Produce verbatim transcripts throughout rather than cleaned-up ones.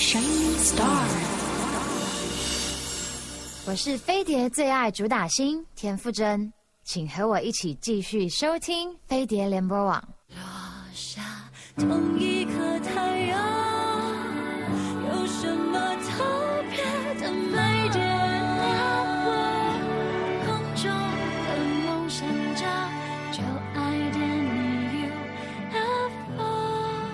Shining Star。 我是飞碟最爱主打星田馥甄，请和我一起继续收听飞碟联播网。 落下同一颗太阳，有什么特别的美点亮我空中的梦想家，就爱点你 U F O。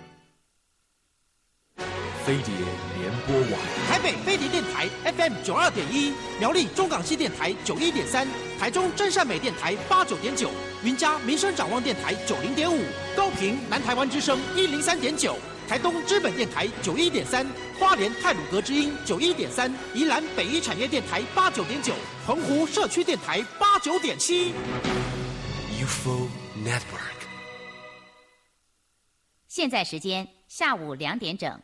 飞碟联播网， 台北飞碟电台 F M 九二点一，苗栗中港西电台九一点三，台中真善美电台八九点九，云嘉民生展望电台九零点五，高屏南台湾之声一零三点九，台东知本电台九一点三，花莲太鲁阁之音九一点三，宜兰北一产业电台八九点九，澎湖社区电台八九点七。 U F O Network。 现在时间下午两点整。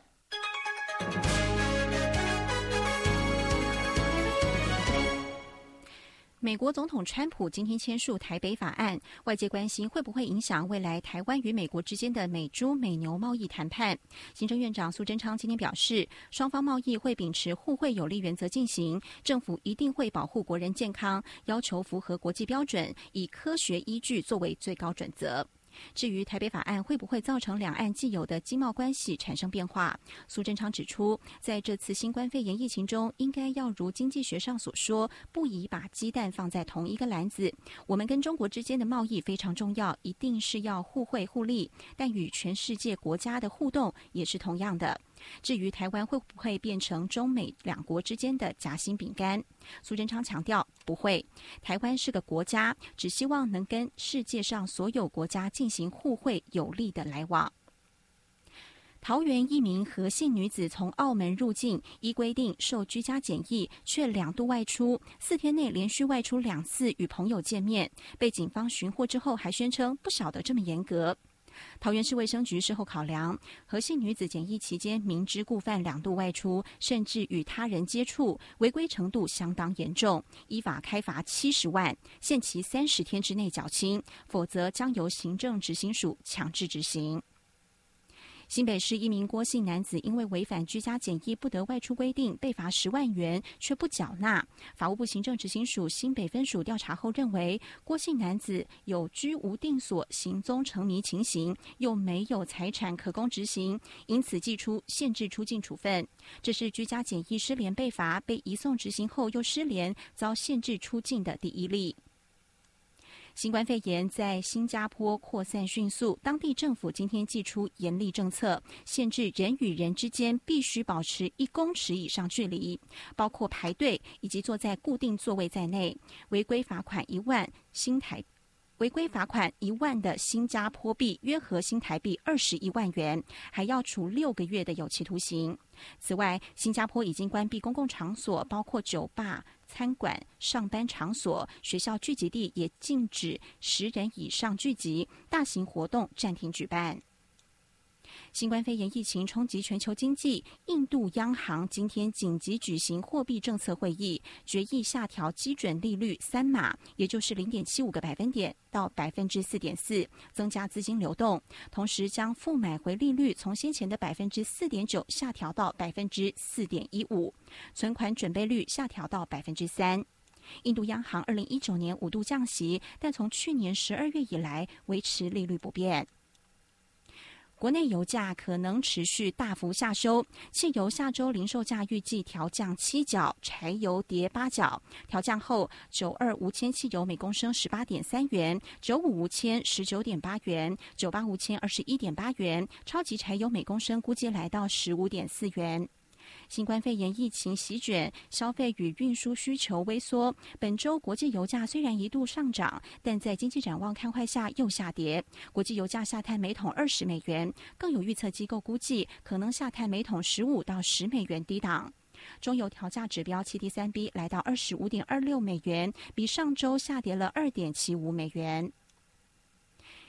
美国总统川普今天签署台北法案，外界关心会不会影响未来台湾与美国之间的美猪美牛贸易谈判。行政院长苏贞昌今天表示，双方贸易会秉持互惠有利原则进行，政府一定会保护国人健康，要求符合国际标准，以科学依据作为最高准则。至于台北法案会不会造成两岸既有的经贸关系产生变化，苏贞昌指出，在这次新冠肺炎疫情中，应该要如经济学上所说，不宜把鸡蛋放在同一个篮子。我们跟中国之间的贸易非常重要，一定是要互惠互利，但与全世界国家的互动也是同样的。至于台湾会不会变成中美两国之间的夹心饼干，苏贞昌强调不会，台湾是个国家，只希望能跟世界上所有国家进行互惠有利的来往。桃园一名何姓女子从澳门入境，依规定受居家检疫，却两度外出，四天内连续外出两次与朋友见面，被警方寻获之后还宣称不晓得这么严格。桃园市卫生局事后考量，何姓女子检疫期间明知故犯两度外出，甚至与他人接触，违规程度相当严重，依法开罚七十万，限期三十天之内缴清，否则将由行政执行署强制执行。新北市一名郭姓男子因为违反居家检疫不得外出规定，被罚十万元，却不缴纳。法务部行政执行署新北分署调查后认为，郭姓男子有居无定所、行踪成谜情形，又没有财产可供执行，因此祭出限制出境处分。这是居家检疫失联被罚，被移送执行后又失联，遭限制出境的第一例。新冠肺炎在新加坡扩散迅速，当地政府今天祭出严厉政策，限制人与人之间必须保持一公尺以上距离，包括排队以及坐在固定座位在内，违规罚款一万新台违规罚款一万的新加坡币，约合新台币二十一万元，还要处六个月的有期徒刑。此外，新加坡已经关闭公共场所，包括酒吧、餐馆、上班场所、学校聚集地，也禁止十人以上聚集，大型活动暂停举办。新冠肺炎疫情冲击全球经济，印度央行今天紧急举行货币政策会议，决议下调基准利率三码，也就是零点七五个百分点到百分之四点四，增加资金流动，同时将负买回利率从先前的百分之四点九下调到百分之四点一五，存款准备率下调到百分之三。印度央行二零一九年五度降息，但从去年十二月以来维持利率不变。国内油价可能持续大幅下修，汽油下周零售价预计调降七角，柴油跌八角。调降后，九二无铅汽油每公升十八点三元，九五无铅十九点八元，九八无铅二十一点八元，超级柴油每公升估计来到十五点四元。新冠肺炎疫情席卷，消费与运输需求微缩。本周国际油价虽然一度上涨，但在经济展望看坏下又下跌。国际油价下探每桶二十美元，更有预测机构估计可能下探每桶十五到十美元低档。中油调价指标七 T 三 B 来到二十五点二六美元，比上周下跌了二点七五美元。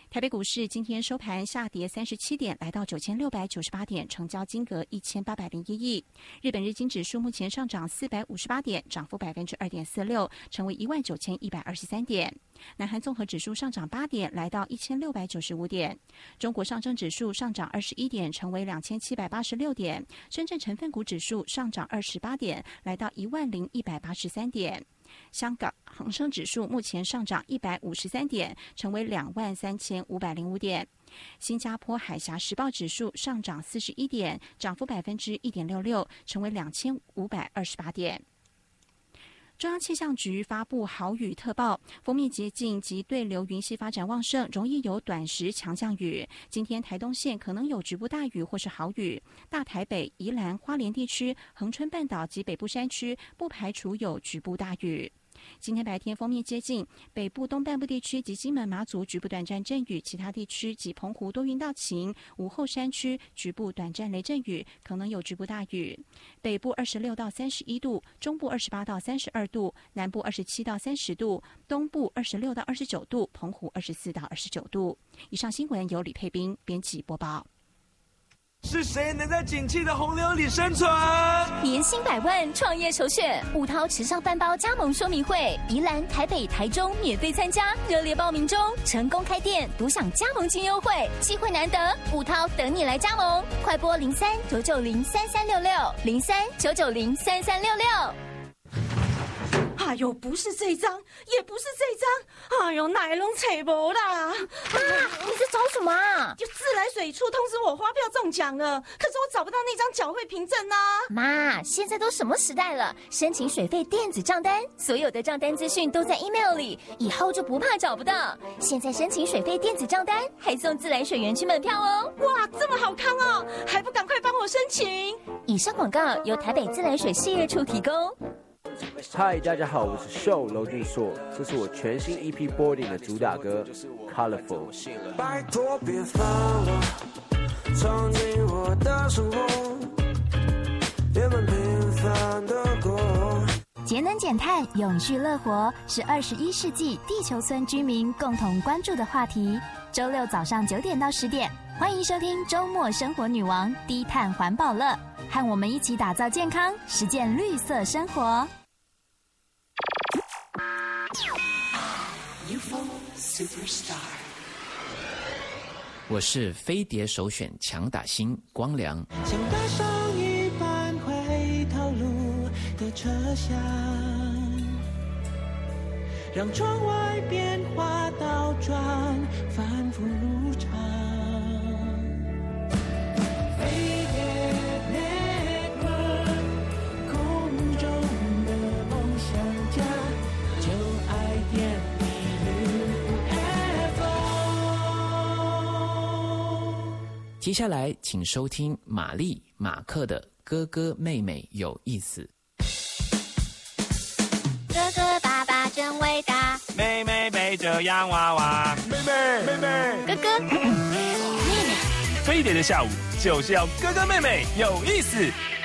台北股市今天收盘下跌三十七点，来到九千六百九十八点，成交金额一千八百零一亿。日本日经指数目前上涨四百五十八点，涨幅百分之二点四六，成为一万九千一百二十三点。南韩综合指数上涨八点，来到一千六百九十五点。中国上证指数上涨二十一点，成为两千七百八十六点。深圳成分股指数上涨二十八点，来到一万零一百八十三点。香港恒生指数目前上涨一百五十三点，成为两万三千五百零五点。新加坡海峡时报指数上涨四十一点，涨幅百分之一点六六，成为两千五百二十八点。中央气象局发布豪雨特报，锋面接近及对流云系发展旺盛，容易有短时强降雨。今天台东县可能有局部大雨或是豪雨，大台北、宜兰、花莲地区、恒春半岛及北部山区不排除有局部大雨。今天白天锋面接近北部东半部地区及金门马祖局部短暂阵雨，其他地区及澎湖多云到晴，午后山区局部短暂雷阵雨，可能有局部大雨。北部二十六到三十一度，中部二十八到三十二度，南部二十七到三十度，东部二十六到二十九度，澎湖二十四到二十九度。以上新闻由李佩斌编辑播报。 是谁能在景气的洪流里生存？ 年薪百万创业首选，五涛时尚饭包加盟说明会，宜兰、台北、台中免费参加，热烈报名中，成功开店独享加盟金优惠，机会难得，五涛等你来加盟，快拨零三九九零三三六六零三九九零三三六六。 哎呦，不是这张，也不是这张，哎呦，哪拢找无啦！ 妈，你在找什么啊？ 就自来水处通知我发票中奖了，可是我找不到那张缴汇凭证啊！ 妈，现在都什么时代了？申请水费电子账单，所有的账单资讯都在 email 里，以后就不怕找不到。现在申请水费电子账单，还送自来水园区门票哦！ 哇，这么好康哦，还不赶快帮我申请？ 以上广告由台北自来水事业处提供。 嗨，大家好，我是秀娄俊硕，这是我全新 E P Boarding 的主打歌 Colorful。 拜托别放我，闯进我的生活，原本平凡的过。 节能减碳、永续乐活是二十一世纪地球村居民共同关注的话题。周六早上九点到十点，欢迎收听周末生活女王低碳环保乐，和我们一起打造健康，实践绿色生活。 U F O Superstar， 我是飞碟首选强打星光良。 像搭上一班回头路的车厢，让窗外变化倒转，反复如常。飞碟 Network， 空中的梦想家，就爱点你 U F O。 接下来请收听玛丽马克的哥哥妹妹有意思。 哥哥爸爸真伟大， 妹妹背着洋娃娃，妹妹妹妹， 哥哥妹妹， 飞碟的下午就是要哥哥妹妹有意思。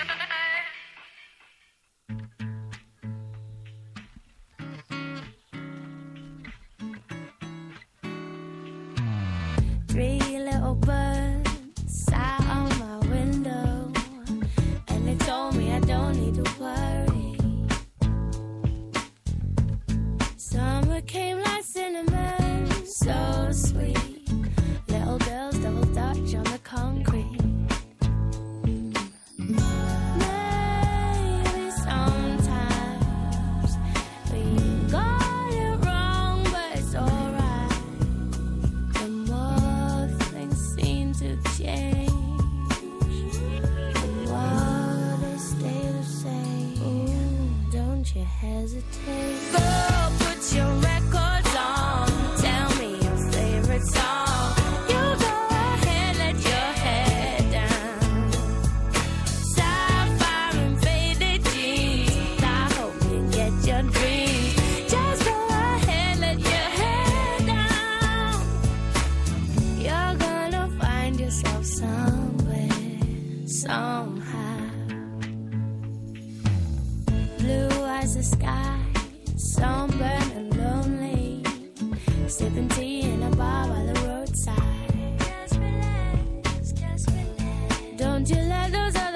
Three little birds sat on my window, and they told me I don't need to worry. Summer came like cinnamon, so sweet. Little girls double dutch on the concrete. Maybe sometimes we got it wrong, but it's alright. The more things seem to change, the more they stay the same. Ooh, don't you hesitate. Girl, put your records on. Tell me your favorite song. You go ahead, let your head down. Sapphire and faded jeans, I hope you get your dreams. Just go ahead, let your head down. You're gonna find yourself somewhere, somehow. Blue as the sky, sunburned and lonely, sipping tea in a bar by the roadside.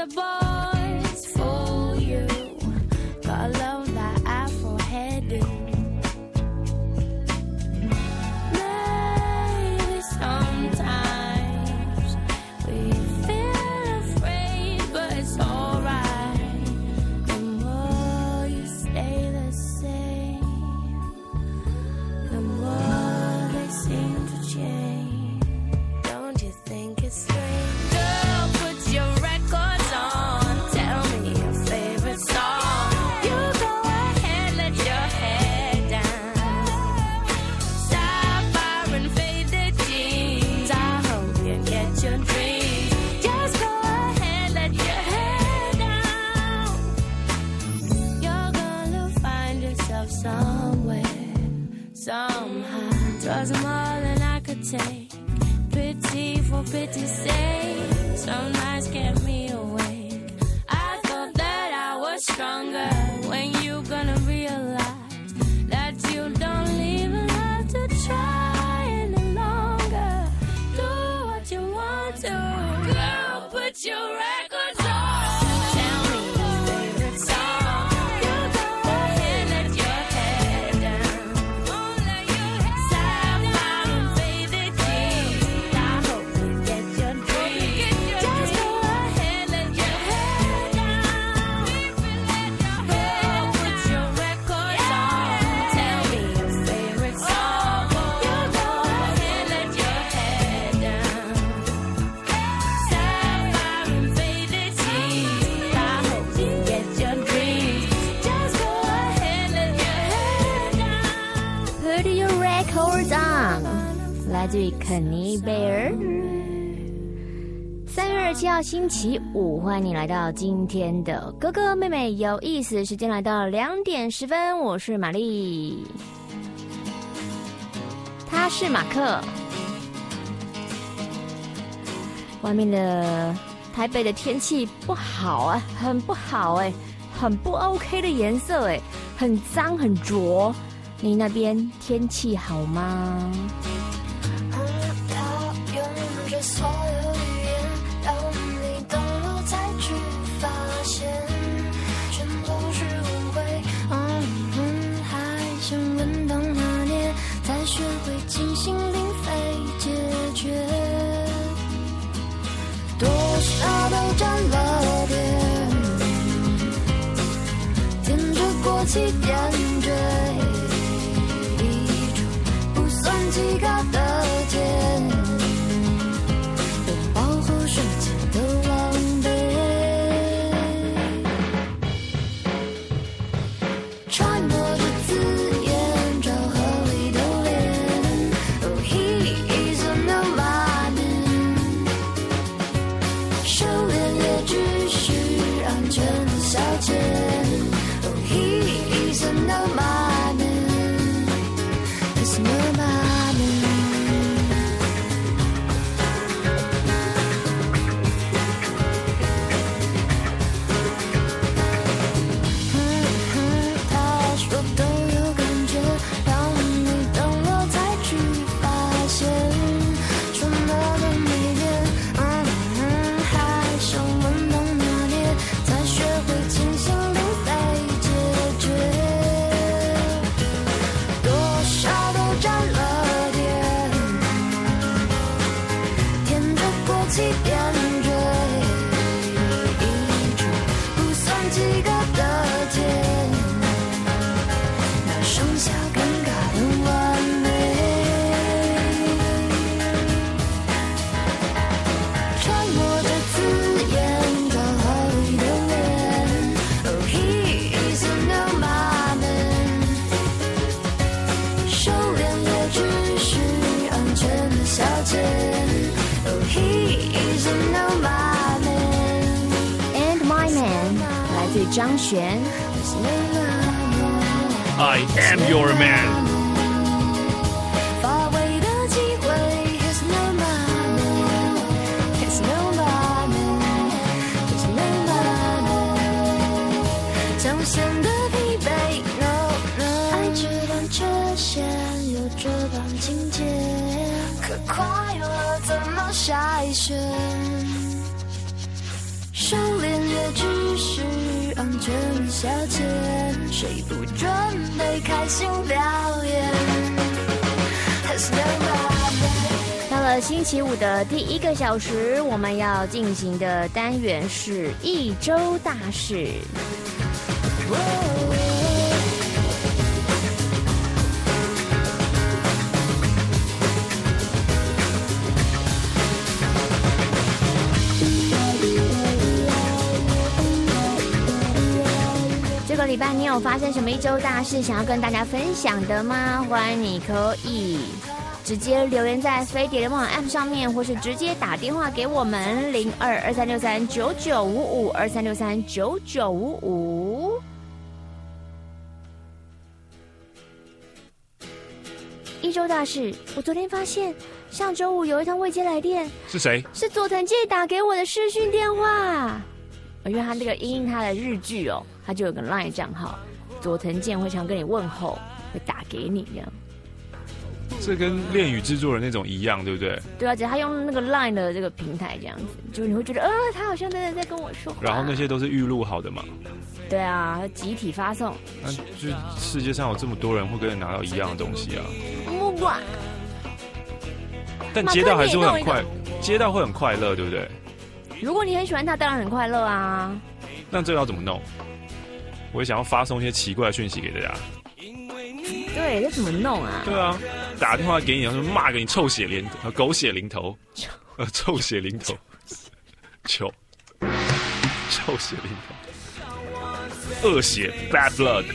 the boys fool you. Follow that afro hairdo. Maybe sometimes we feel afraid, but it's alright. The more you stay the same, the more they seem to change. Don't you think it's strange? Girl, put your records on. Tell me your favorite song. You go ahead, let your hair down. Sapphire and faded jeans. I hope you get your dreams. Just go ahead, let your hair down. You're gonna find yourself somewhere, somehow. Twas more than I could take. Pity for pity's sake. Some nights kept me awake. I thought that I was stronger. When you gonna realize that you don't even have to try any longer? Do what you want to. Girl, put your records on. Tell me your favorite song. You go ahead, let your hair down. Sapphire and faded jeans. I hope you get your dreams. Just go ahead, let your hair down. Girl, put your records on. Tell me your favorite song. You go ahead, let your hair down. Sapphire and faded jeans. I hope you get your dreams. Just go ahead, let your hair down. Put your records on， 来自于肯尼贝尔。三月二十七号星期五，欢迎你来到今天的哥哥妹妹有意思时间，来到两点十分，我是玛丽，他是马克。外面的台北的天气不好啊，很不好哎、很不 OK 的颜色哎，很脏很浊。你那边天气好吗？ 他用着所有语言，让你懂了才去发现，全都是误会。嗯嗯，还想问到哪年才学会尽心灵非解决？多少都占了点，舔着过期点缀。几个的肩，拥抱后瞬间的狼狈，揣摩着字眼，找合理的脸。Oh, he is a no man， 收敛也只是安全的消遣。Oh, he is a no man，is no man。 张悬 I am your man。 发挥的机会 He's no man He's no man He's no man 彰显的疲惫 No no 爱这段缺陷有这般情节，可快乐怎么筛选？收敛消遣，谁不准备开心表演？ 到了星期五的第一个小时，我们要进行的单元是一周大事。这个礼拜你有发生什么一周大事想要跟大家分享的吗？欢迎你可以直接留言在飞碟联盟网 App 上面，或是直接打电话给我们零二二三六三九九五五二三六三九九五五。一周大事，我昨天发现上周五有一通未接来电， 是谁？ 是佐藤健打给我的视讯电话。因为他那个因应他的日剧哦，他就有个 LINE 账号，佐藤健会常跟你问候，会打给你这样。 这跟恋与制作人那种一样，对不对？ 对啊，只是他用那个 LINE 的这个平台这样子，就你会觉得，呃，他好像真的在跟我说话。 然后那些都是预录好的嘛？ 对啊，集体发送。 那就世界上有这么多人会跟你拿到一样的东西啊。 木瓜。 但接到还是会很快，接到会很快乐，对不对？ 如果你很喜欢他，当然很快乐啊。 那这个要怎么弄？我也想要发送一些奇怪的讯息给大家。 对，这怎么弄啊？ 对啊，打电话给你，然后骂给你臭血淋头、狗血淋头，呃，臭血淋头，臭，臭血淋头，恶血 ，bad blood。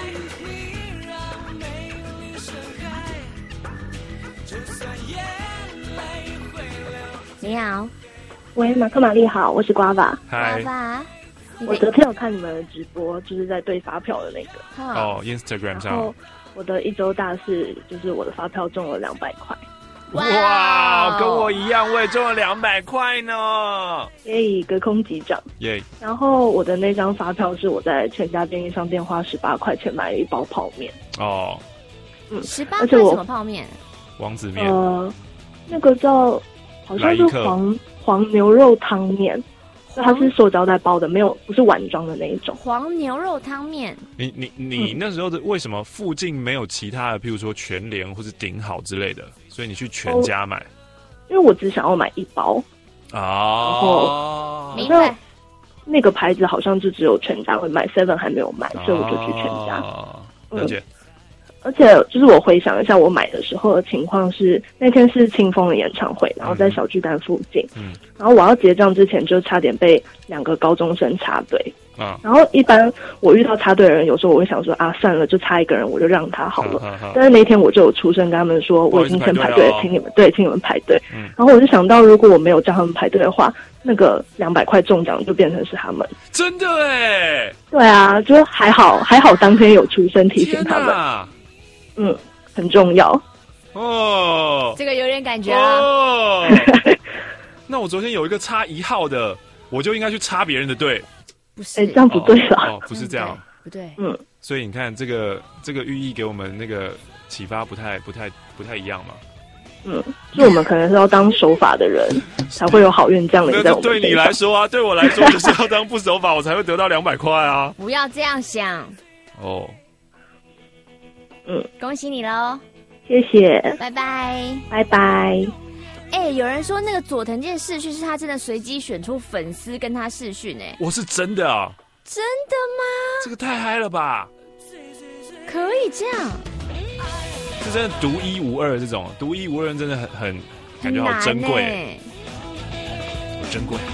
你好。 喂，马克玛丽好，我是瓜爸。 嗨， 瓜爸， 我昨天有看你们的直播，就是在对发票的那个。 哦 ，Instagram 上。 然后我的一周大事就是我的发票中了两百块。 哇，跟我一样，我也中了两百块呢。 耶，隔空击掌。 耶。 然后我的那张发票是我在全家便利商店花十八块钱买了一包泡面。 哦。 嗯， 十八块什么泡面？ 王子面。 呃，那个叫好像是黄。黄牛肉汤面，它是塑胶袋包的，没有不是碗装的那一种。 黄牛肉汤面， 你你你那时候的为什么附近没有其他的，譬如说全联或是顶好之类的，所以你去全家买？哦、 因为我只想要买一包啊。 然后明白。 那个牌子好像就只有全家会卖 ，seven 还没有卖，所以我就去全家。 了解。 嗯而且就是我回想一下，我买的时候的情况是，那天是清风的演唱会，然后在小巨蛋附近，嗯，然后我要结账之前就差点被两个高中生插队，啊，然后一般我遇到插队的人，有时候我会想说啊，算了，就差一个人，我就让他好了。啊啊啊、但是那天我就有出声跟他们说，我已经先排队了，请你们对，请你们排队。嗯、然后我就想到，如果我没有叫他们排队的话，那个两百块中奖就变成是他们。 真的哎。对啊，就还好，还好当天有出声提醒他们。嗯，很重要哦。 这个有点感觉了。 哦、那我昨天有一个插一号的，我就应该去插别人的队。 不是， 哎、欸，这样不对了。 哦，不是这样， 不对。 嗯， 所以你看，这个这个寓意给我们那个启发不太不太不太一样嘛。 嗯，就我们可能是要当守法的人，才会有好运降临在我们身上。 对你来说啊，对我来说就是要当不守法，我才会得到两百块啊。 不要这样想。 哦。 嗯， 恭喜你喽！ 谢谢， 拜拜， 拜拜。 哎、欸，有人说那个佐藤健视讯是他真的随机选出粉丝跟他视讯，哎， 我是真的啊！ 真的吗？ 这个太嗨了吧！ 可以这样， 这真的独一无二，这种独一无二真的很很感觉好珍贵，好珍贵。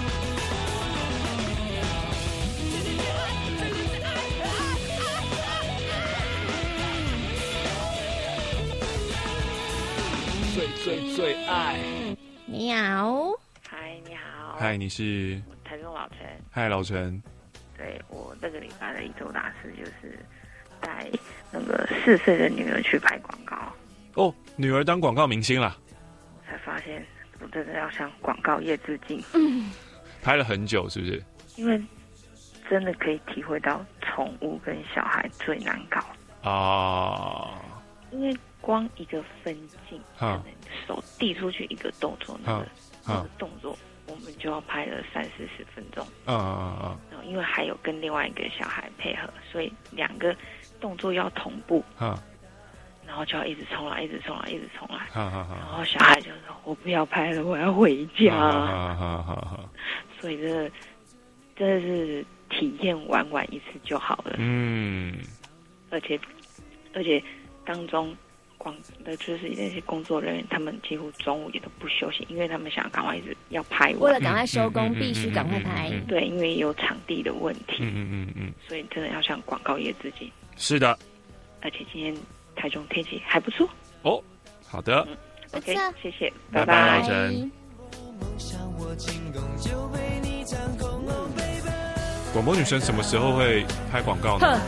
最最最爱。 你好， 嗨，你好， 嗨，你是台中老陈。 嗨，老陈。 对，我这个礼拜的一周大事就是带那个四岁的女儿去拍广告。 哦，女儿当广告明星了。 才发现我真的要向广告业致敬。 嗯， 拍了很久，是不是？ 因为真的可以体会到宠物跟小孩最难搞啊。因为光一个分镜，可能手递出去一个动作，那个那个动作，我们就要拍了三四十分钟。 嗯嗯嗯。 然后因为还有跟另外一个小孩配合，所以两个动作要同步。嗯。然后就要一直重来，一直重来，一直重来。好好好。然后小孩就说：“我不要拍了，我要回家。”好好好好。所以这个真的是体验玩玩一次就好了。嗯。而且而且当中广的就是那些工作人员，他们几乎中午也都不休息，因为他们想要赶快一直要拍完。 为了赶快收工，必须赶快拍。 对，因为有场地的问题。嗯嗯嗯嗯。所以真的要向广告业致敬。 是的。 而且今天台中天气还不错哦。好的、嗯、 ，OK， 谢谢， 拜拜，老陈。广播女神什么时候会拍广告呢？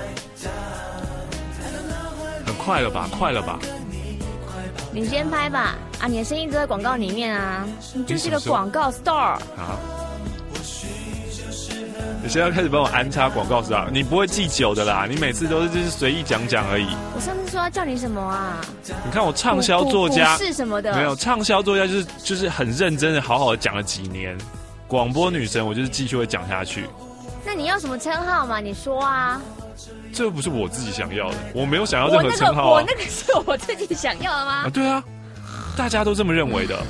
很快了吧，快了吧？ 你先拍吧，啊，你的声音都在广告里面啊，你就是个广告 star。 好。你现在要开始帮我安插广告是吧？你不会记久的啦，你每次都是就是随意讲讲而已。 我上次说要叫你什么啊？ 你看我畅销作家是什么的？ 没有畅销作家就是就是很认真的好好的讲了几年。广播女神我就是继续会讲下去。 那你要什么称号嘛？你说啊。 这不是我自己想要的，我没有想要任何称号、啊。 我那个是我自己想要的吗？ 啊，对啊，大家都这么认为的。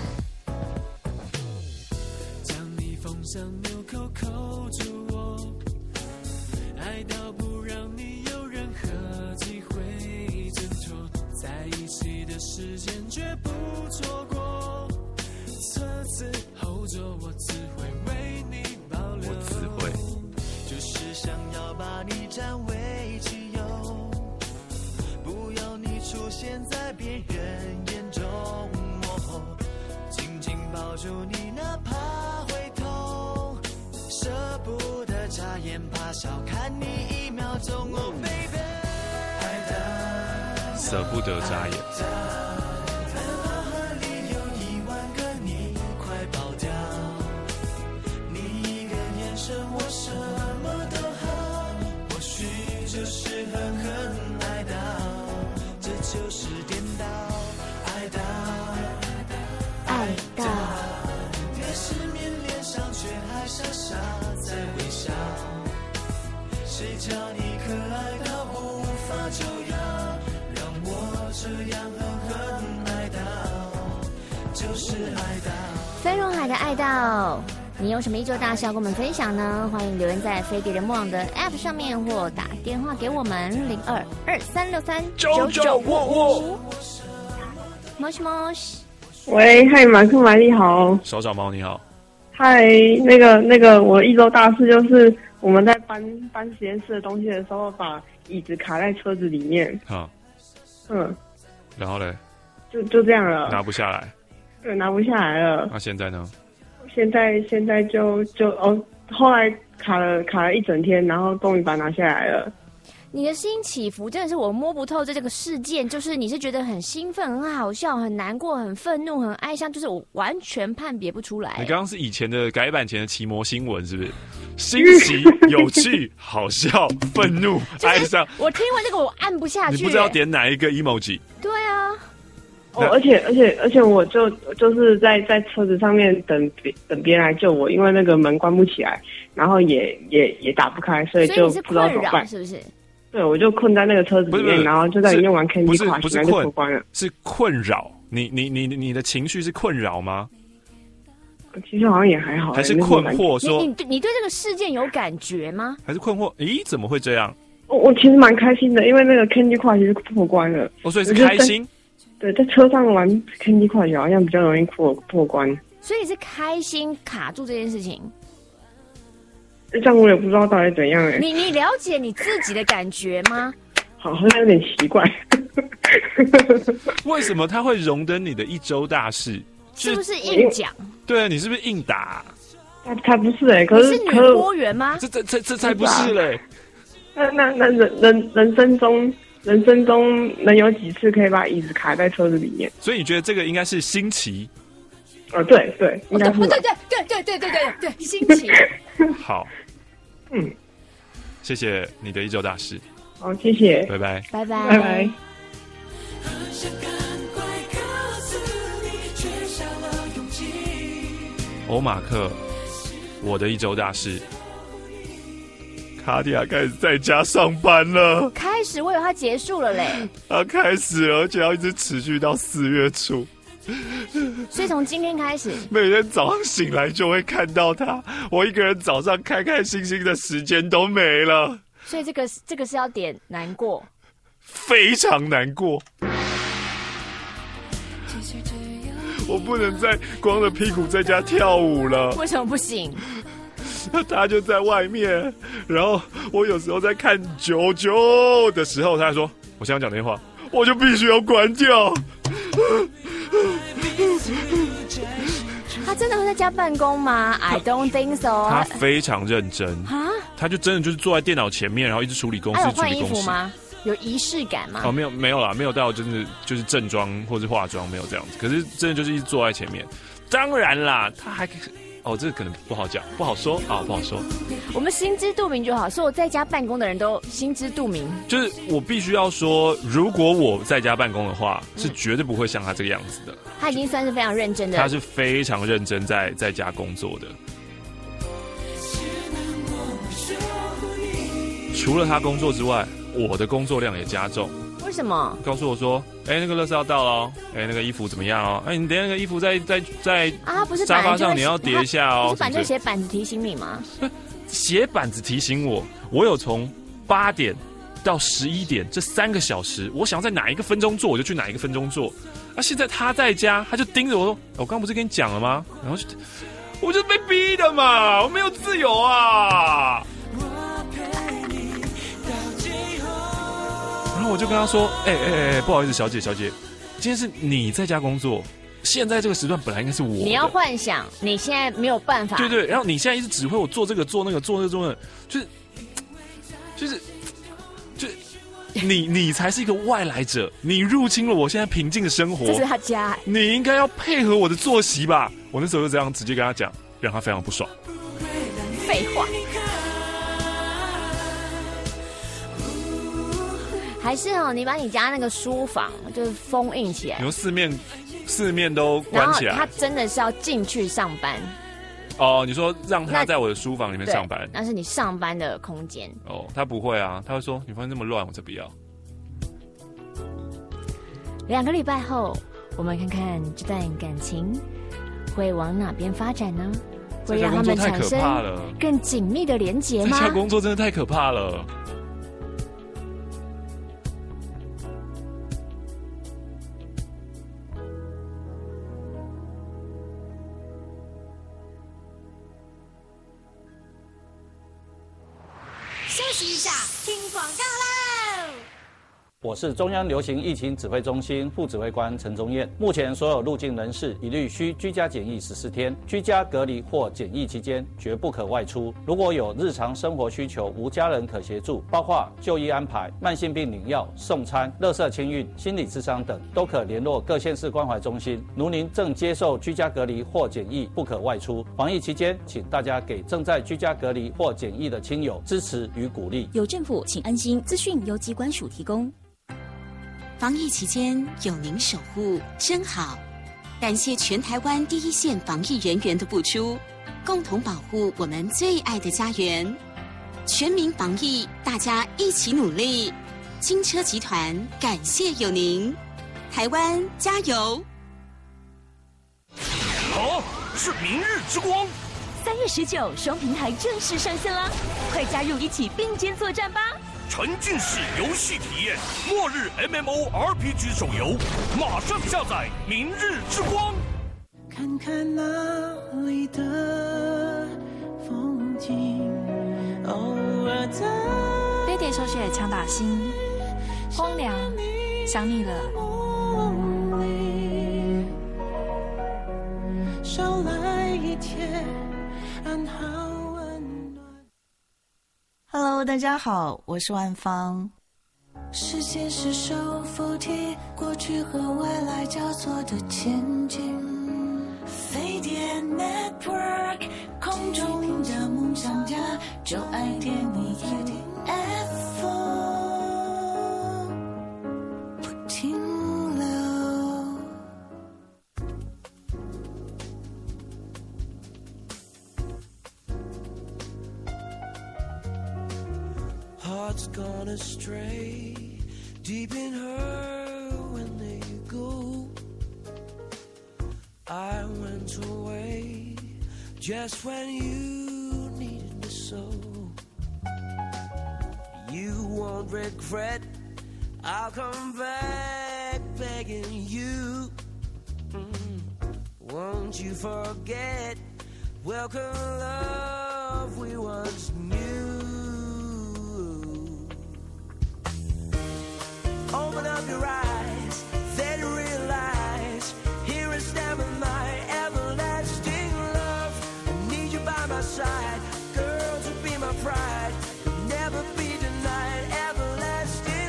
在别人眼中，我紧紧抱住你，哪怕会痛，舍不得眨眼，怕少看你一秒钟。哦 baby， 舍不得眨眼。 就是颠倒，爱到， 爱到， 越是面脸上却还傻傻在微笑。谁叫你可爱到无法就要让我这样狠狠爱到，就是爱到。 飞轮海的爱到。你有什么一周大事要跟我们分享呢？欢迎留言在飞碟联播网的 App 上面，或打电话给我们零二二三六三九九五五。莫西莫西， 喂，嗨，马克玛丽好。 手掌猫你好。 嗨，那个那个，我一周大事就是我们在搬搬实验室的东西的时候，把椅子卡在车子里面。好。嗯。 然后嘞？ 就就这样了。 拿不下来。 对，拿不下来了。 那现在呢？ 现在现在就就哦，后来卡了卡了一整天，然后终于把它拿下来了。 你的心起伏真的是我摸不透这这个事件，就是你是觉得很兴奋、很好笑、很难过、很愤怒、很哀伤，就是我完全判别不出来。 你刚刚是以前的改版前的奇摩新闻是不是？新奇、有趣、好笑、愤怒、哀伤。 我听完这个我按不下去， 你不知道点哪一个 emoji？ 对啊。 哦，而且而且而且，我就就是在在车子上面等别等别人来救我，因为那个门关不起来，然后也也也打不开，所以就不知道怎么办， 是不是？ 对，我就困在那个车子里面，然后就在用完 Candy Crush， 不是然后就脱关了。 是困扰你，你你你的情绪是困扰吗？ 其实好像也还好， 还是困惑说？ 你你你对这个事件有感觉吗？ 还是困惑？咦，怎么会这样？ 我我其实蛮开心的，因为那个 Candy Crush 其实破关了。 哦，所以是开心。 对，在车上玩 Candy Crush 好像比较容易破破关， 所以是开心卡住这件事情。 这样我也不知道到底怎样哎、欸。 你你了解你自己的感觉吗？ 好像有点奇怪。 为什么他会荣登你的一周大事？ 是不是硬讲？ 对啊，你是不是硬打？ 他他不是哎、欸，可是你是女播员吗？ 这这这这才不是嘞！ 那那那人人人生中。人生中能有几次可以把椅子卡在车子里面？ 所以你觉得这个应该是新奇？ 哦，对对，应该是。 对对对对对对对对对，新奇。 好，嗯，谢谢你的一周大事。 好，谢谢， 拜拜， 拜拜， 拜拜。 欧马克，我的一周大事。 卡蒂亚开始在家上班了。 开始，我以为他结束了嘞。 他开始了，而且要一直持续到四月初。 所以从今天开始， 每天早上醒来就会看到他。我一个人早上开开心心的时间都没了。 所以这个这个是要点难过， 非常难过。我不能再光着屁股在家跳舞了。 为什么不行？ 他就在外面，然后我有时候在看九九的时候，他还说我现在讲电话，我就必须要关掉。 他真的会在家办公吗 ？I don't think so。 他非常认真啊， 他就真的就是坐在电脑前面，然后一直处理公司。 他有换衣处理公司服吗？有仪式感吗？ 哦，没有没有啦，没有到真的就是正装或是化妆，没有这样子。可是真的就是一直坐在前面。当然啦，他还哦，这个可能不好讲，不好说啊，不好说。 我们心知肚明就好，所有在家办公的人都心知肚明。 就是我必须要说，如果我在家办公的话，嗯、是绝对不会像他这个样子的。 他已经算是非常认真的， 他是非常认真在在家工作的。除了他工作之外，我的工作量也加重。 为什么？ 告诉我说，哎、欸，那个垃圾要到了哦，哎、欸，那个衣服怎么样哦？哎、欸，你等一下那个衣服在在在啊，不是沙发上你要叠一下哦。 不是板就写板子提醒你吗？ 写板子提醒我，我有从八点到十一点这三个小时，我想要在哪一个分钟做，我就去哪一个分钟做。啊，现在他在家，他就盯着我说，我刚刚不是跟你讲了吗？然后就，我就是被逼的嘛，我没有自由啊。然后我就跟他说：“哎哎哎，不好意思，小姐小姐，今天是你在家工作，现在这个时段本来应该是我的。 你要幻想，你现在没有办法。 对对，然后你现在一直指挥我做这个做那个做那个做那个，就是就是就是你你才是一个外来者，你入侵了我现在平静的生活。 这是他家， 你应该要配合我的作息吧？我那时候就这样直接跟他讲，让他非常不爽。 废话。”还是哦，你把你家那个书房就是封印起来， 你说四面四面都关起来， 然后他真的是要进去上班。 哦，你说让他在我的书房里面上班， 那是你上班的空间。 哦，他不会啊，他会说你房间那么乱，我才不要。 两个礼拜后，我们看看这段感情会往哪边发展呢？会让他们产生更紧密的连结吗？ 这家工作真的太可怕了。 休息一下，听广告喽！ 我是中央流行疫情指挥中心副指挥官陈宗彦。目前所有入境人士一律需居家检疫十四天，居家隔离或检疫期间绝不可外出。如果有日常生活需求，无家人可协助，包括就医安排、慢性病领药、送餐、垃圾清运、心理咨商等，都可联络各县市关怀中心。如您正接受居家隔离或检疫，不可外出。防疫期间，请大家给正在居家隔离或检疫的亲友支持与鼓励。 有政府，请安心。资讯由机关署提供。防疫期间有您守护真好，感谢全台湾第一线防疫人员的付出，共同保护我们最爱的家园。全民防疫，大家一起努力。金车集团感谢有您，台湾加油！ 好，是明日之光。 三月十九，双平台正式上线啦，快加入一起并肩作战吧！ 沉浸式游戏体验，末日 M M O R P G 手游，马上下载《明日之光》。 看看那里的风景，偶尔在飞碟手写强打心，荒凉，想你了。 捎来一天安好。 Hello， 大家好，我是万芳。 时间是手扶梯，过去和未来交错的前进。飞碟 Network， 空中的梦想家，就爱点你一 F M， 不停留。 Hearts gone astray, deep in her when they go. I went away just when you needed me so. You won't regret, I'll come back begging you. Mm. Won't you forget, welcome love we once knew. Open up your eyes, then realize, here is never my everlasting love. I need you by my side, girl, to be my pride, never be denied everlasting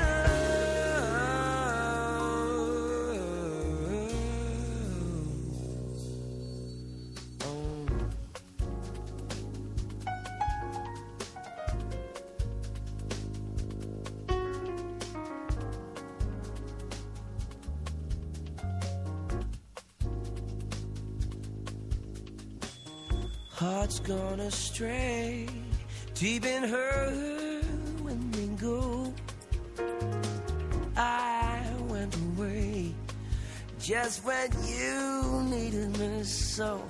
love. Oh. Hearts gone astray, deep in her when they go. I went away just when you needed me so.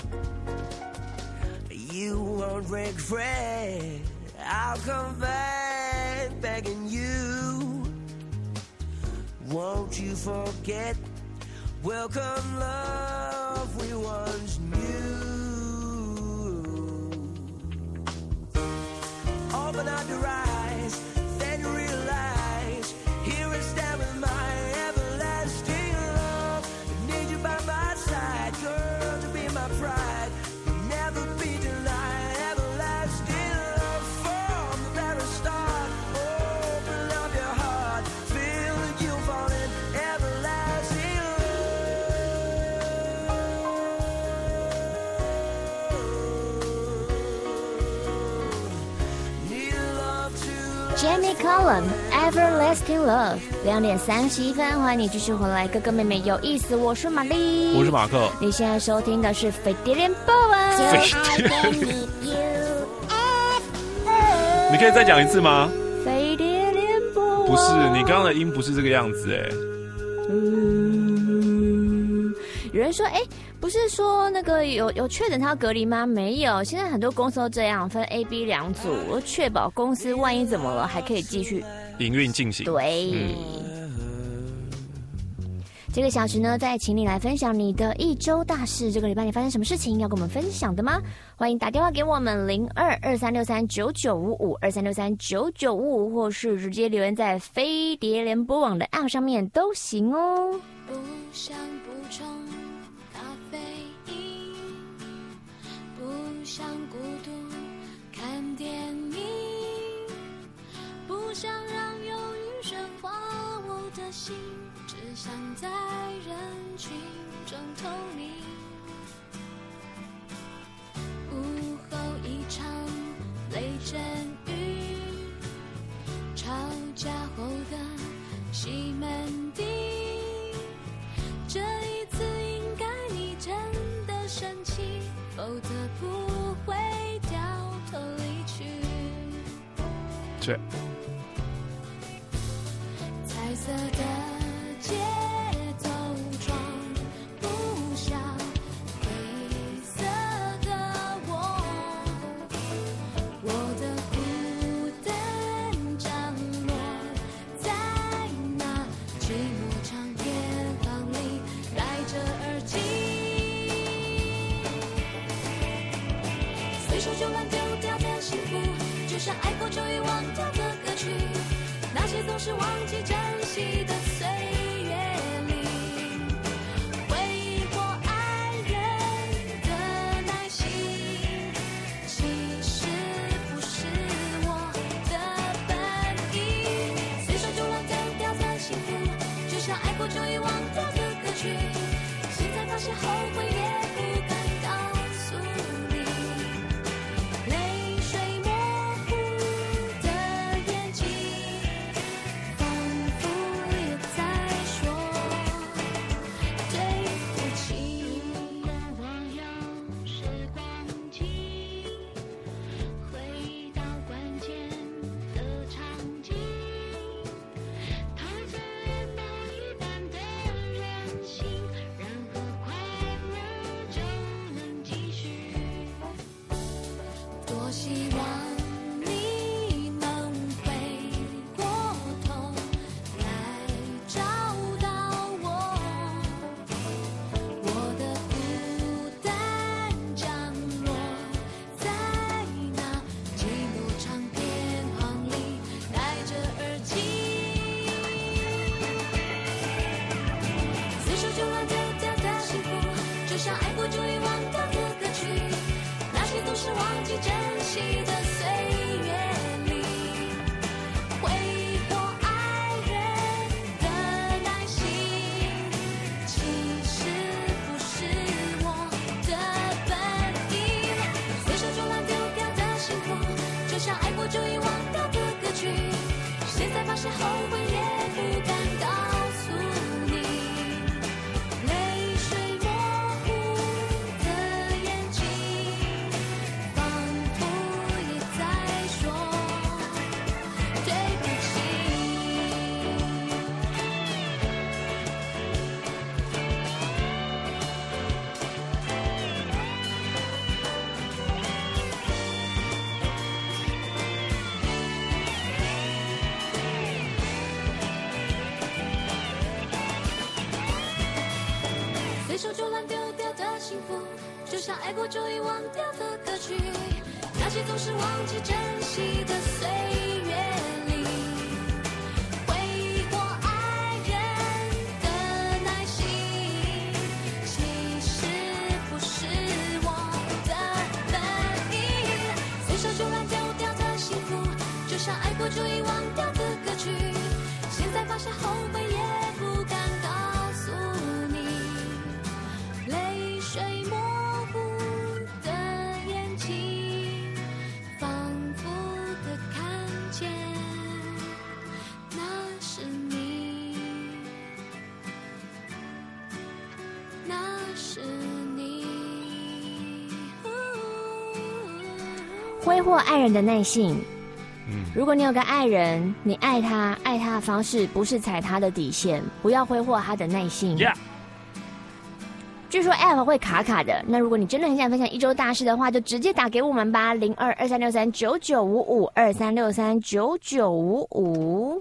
You won't regret, I'll come back begging you. Won't you forget, welcome love we once knew. Open up your eyes, then realize, here is there with my everlasting love. I need you by my side, girl, to be my pride. You'll never be denied everlasting love from the very start. Open up your heart, feel that you fall in everlasting love.Jamie Cullum Everlasting Love 两点三十一分，欢迎你继续回来，哥哥妹妹有意思，我是玛丽， 我是马克， 你现在收听的是飞碟联播网。 你可以再讲一次吗？ 飞碟联播不是，你刚刚的音不是这个样子哎。 嗯，有人说，哎、欸，不是说那个有有确诊他要隔离吗？没有，现在很多公司都这样分 A、B 两组，确保公司万一怎么了还可以继续营运进行。 对。嗯，这个小时呢，再请你来分享你的一周大事。这个礼拜你发生什么事情要跟我们分享的吗？欢迎打电话给我们零二二三六三九九五五二三六三九九五五，或是直接留言在飞碟联播网的 App 上面都行哦。 不想补充咖啡因，不想孤独看电影，不想让忧郁喧哗我的心。只想在人群中透明，午后一场雷阵雨，吵架后的西门町，这一次应该你真的生气，否则不会掉头离去。 对， 彩色的街头装不下灰色的我，我的孤单降落在那寂寞长夜房里，戴着耳机，随手就乱丢掉的幸福，就像爱过就遗忘掉的歌曲，那些总是忘记珍惜的岁月里，回忆过爱人的耐心，其实不是我的本意，随手就乱丢掉的幸福，就像爱过就遗忘掉的歌曲，现在发现后悔也不敢告诉你，泪水模糊的眼睛仿佛也在像爱过就遗忘掉的歌曲，那些都是忘记珍惜的岁月里，挥霍爱人的耐心，其实不是我的本意。随手就乱丢掉的幸福，就像爱过就遗忘掉的歌曲，现在发现后悔也不敢告诉你。泪水模糊的眼睛，仿佛也在说对不起。随手就乱丢掉的幸福，就像爱过就遗忘掉的歌曲，那些总是忘记珍惜的岁月里，挥霍爱人的耐心，其实不是我的本意。随手就乱丢掉的幸福，就像爱过就遗忘掉的歌曲，现在发现后悔也不敢告诉你。泪水模糊的眼睛，仿佛的看见那是你，那是你。 挥霍爱人的耐性。 嗯， 如果你有个爱人，你爱他，爱他的方式不是踩他的底线，不要挥霍他的耐性。 Yeah。 据说 App 会卡卡的，那如果你真的很想分享一周大事的话，就直接打给我们吧，零二二三六三九九五五二三六三九九五五。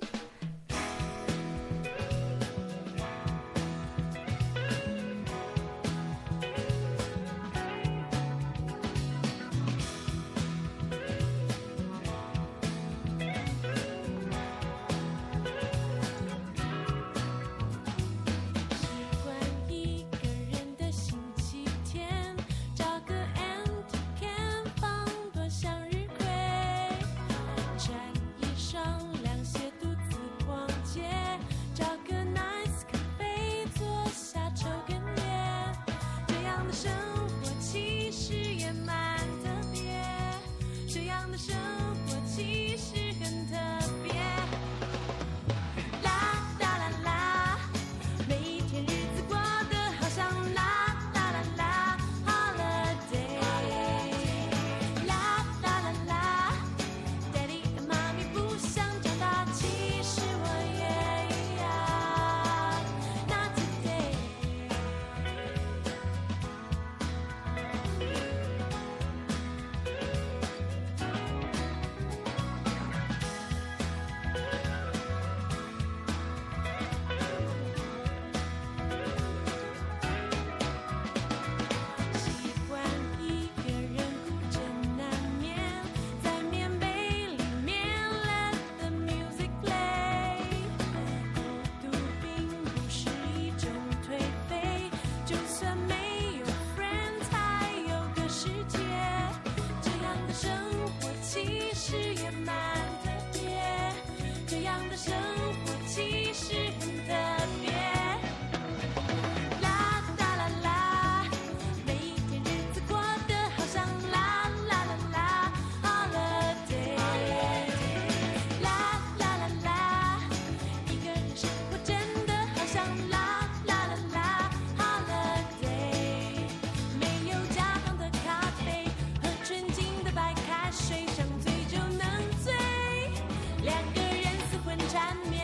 水上醉就能醉，两个人似魂缠绵。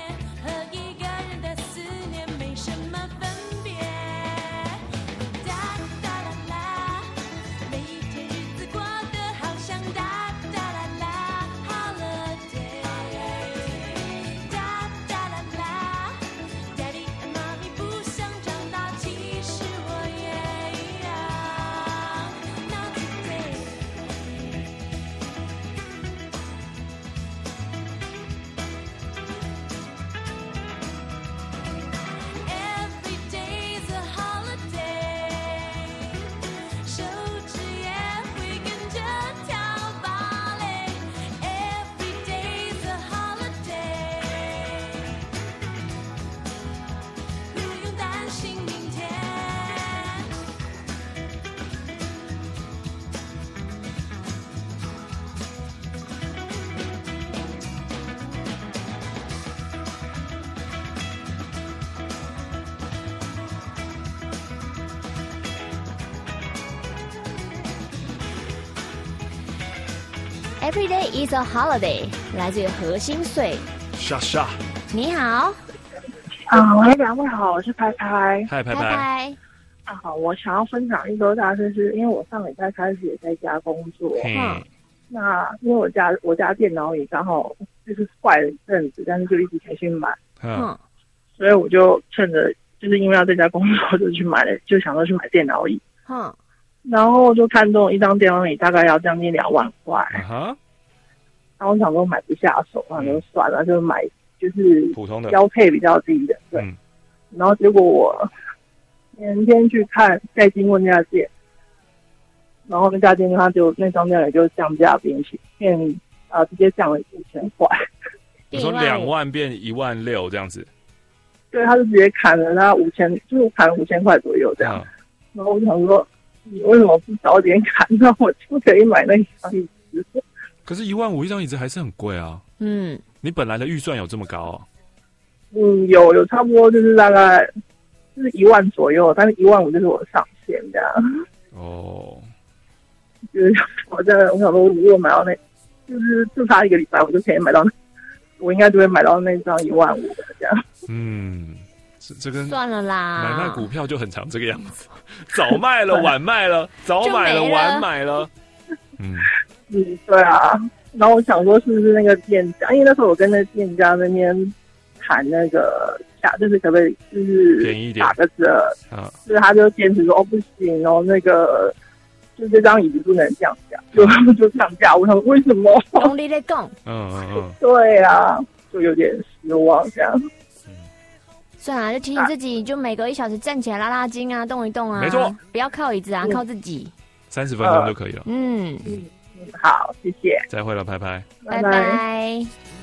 Every day is a holiday， 来自于何心碎。 莎莎， 你好。 啊，喂，两位好，我是拍拍。 嗨，拍拍。 啊，好，我想要分享一周大事，是因为我上礼拜开始也在家工作。 嗯。 那因为我家我家电脑也刚好就是坏了一阵子，但是就一直才去买。 嗯。 所以我就趁着就是因为要在家工作，就去买了，就想说去买电脑椅。 嗯。 然后就看中一张电脑椅，大概要将近两万块。 啊。 然后我想说买不下手，那就算了，就买就是普通的标配比较低的。对。 嗯、 然后结果我前天去看在金问家店，然后那家店他就那张电脑就降价变变啊、呃，直接降了五千块。 你说两万变一万六这样子？ 对，他就直接砍了他五千，就是砍了五千块左右这样。嗯、然后我想说，你为什么不早点砍？那我就可以买那一张椅子。 可是，一万五一张椅子还是很贵啊。 嗯， 你本来的预算有这么高啊？ 嗯，有有差不多就是大概就是一万左右，但是一万五就是我的上限这样。 哦， 就是我真的我想说，如果买到那，就是就差一个礼拜，我就可以买到那，我应该就会买到那张一万五的这样。 嗯，这这跟算了啦， 买卖股票就很常这个样子，早卖了晚卖了，早买了晚买了。嗯。 嗯，对啊，然后我想说是不是那个店家，因为那时候我跟那店家那边谈那个价，就是可不可以就是便宜一点打个折啊？ 就是他就坚持说哦不行哦，那个就这张椅子不能降价，就就降价。我想为什么？ 用力在讲。 嗯嗯嗯。 对啊，就有点失望这样。 算了，就提醒自己，就每隔一小时站起来拉拉筋啊，动一动啊。 没错， 不要靠椅子啊，嗯、靠自己。 三十分钟就可以了。 嗯。 嗯好，谢谢。 再会了，拍拍。 拜拜。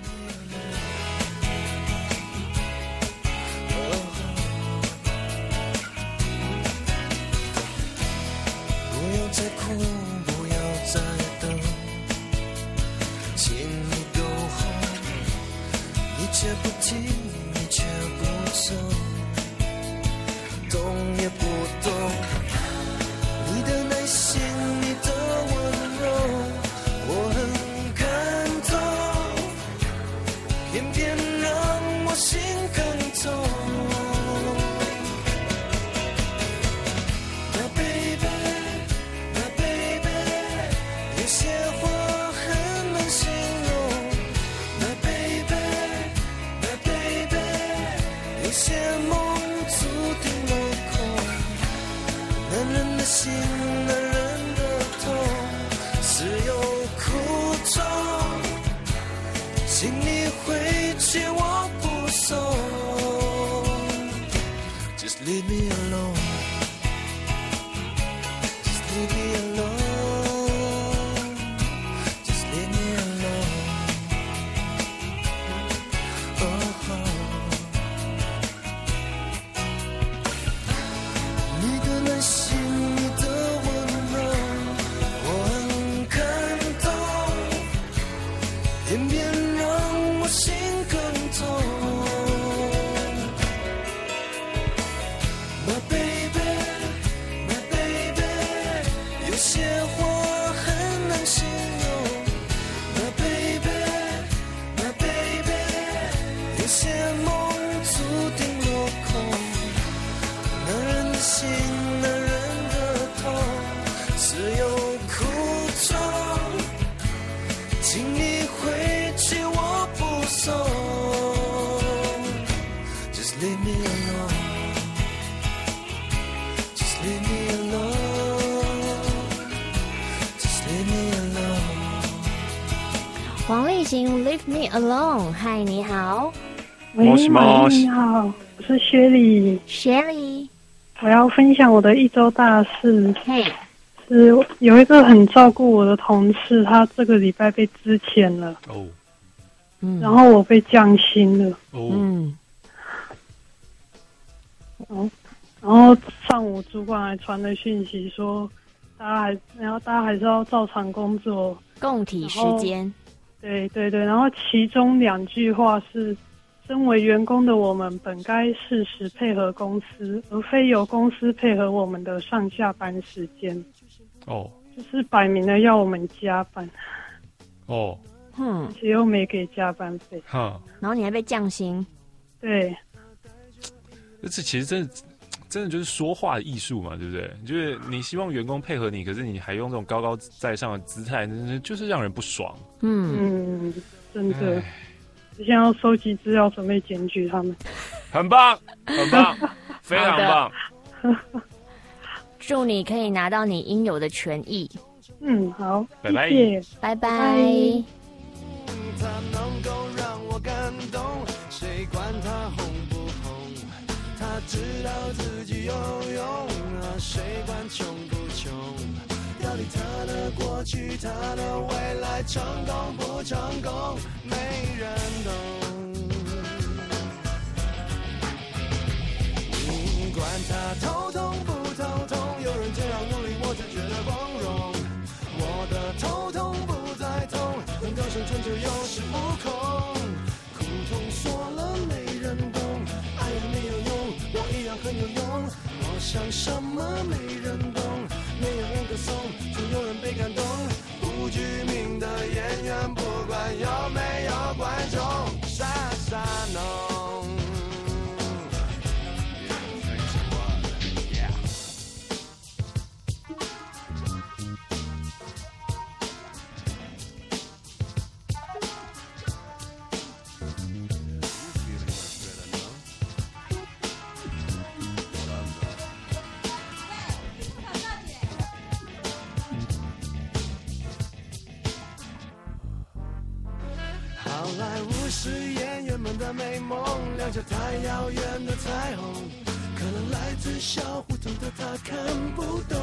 不要再哭，不要再等，请你 go home。你却不听，你却不走，动也不动。你的耐心，你的温柔。我很感动，偏偏让我心更痛。那 baby， 那 baby， 有些话很难形容。那 baby， 那 baby， 有些梦注定落空。男人的心，男人的痛，只有苦衷，请你回去，我不送。Just leave me alone. Just leave me alone. Just leave me alone. Oh, oh. 你的耐心，你的温柔，我很感动，偏偏让我心更痛。My baby， my baby， 有些话很难形容。My baby， my baby， 有些梦注定落空。男人的心，男人的痛，只有苦衷，请你回去，我不送。Just leave me alone. Just leave me alone. Just leave me alone. 黄立行 Leave Me Alone。 嗨，你好。 喂，你好，我是薛礼。 薛礼， 我要分享我的一周大事。 嘿， 是有一个很照顾我的同事，他这个礼拜被资遣了。 哦， 嗯，然后我被降薪了。 哦， 嗯，哦，然后上午主管还传了讯息说，大家还然后大家还是要照常工作， 共体时间。 对对对，然后其中两句话是：身为员工的我们本该适时配合公司，而非由公司配合我们的上下班时间。 哦， 就是摆明了要我们加班。 哦， 嗯，而且又没给加班费， 哈， 然后你还被降薪， 对， 这其实真的真的就是说话的艺术嘛，对不对？就是你希望员工配合你，可是你还用这种高高在上的姿态，就是让人不爽。 嗯嗯，真的，现在要收集资料，准备检举他们。 很棒，很棒，非常棒。 祝你可以拿到你应有的权益。 嗯，好， 拜拜， 谢谢， 拜拜。 它能够让我感动，谁管它红不红？他知道自己有用啊，谁管穷不穷？要理他的过去，他的未来，成功不成功，没人懂。嗯，管他头痛不头痛，有人这样努力，我就觉得光荣。我的头痛不再痛，能够生存就有恃无恐。苦痛说了没人懂，爱也没有用，我一样很有用。我想什么没人懂，没有人歌颂，总有人被感动。不具名的演员，不管有没有观众，傻傻弄。好莱坞是演员们的美梦，亮着太遥远的彩虹，可能来自小胡同的他看不懂。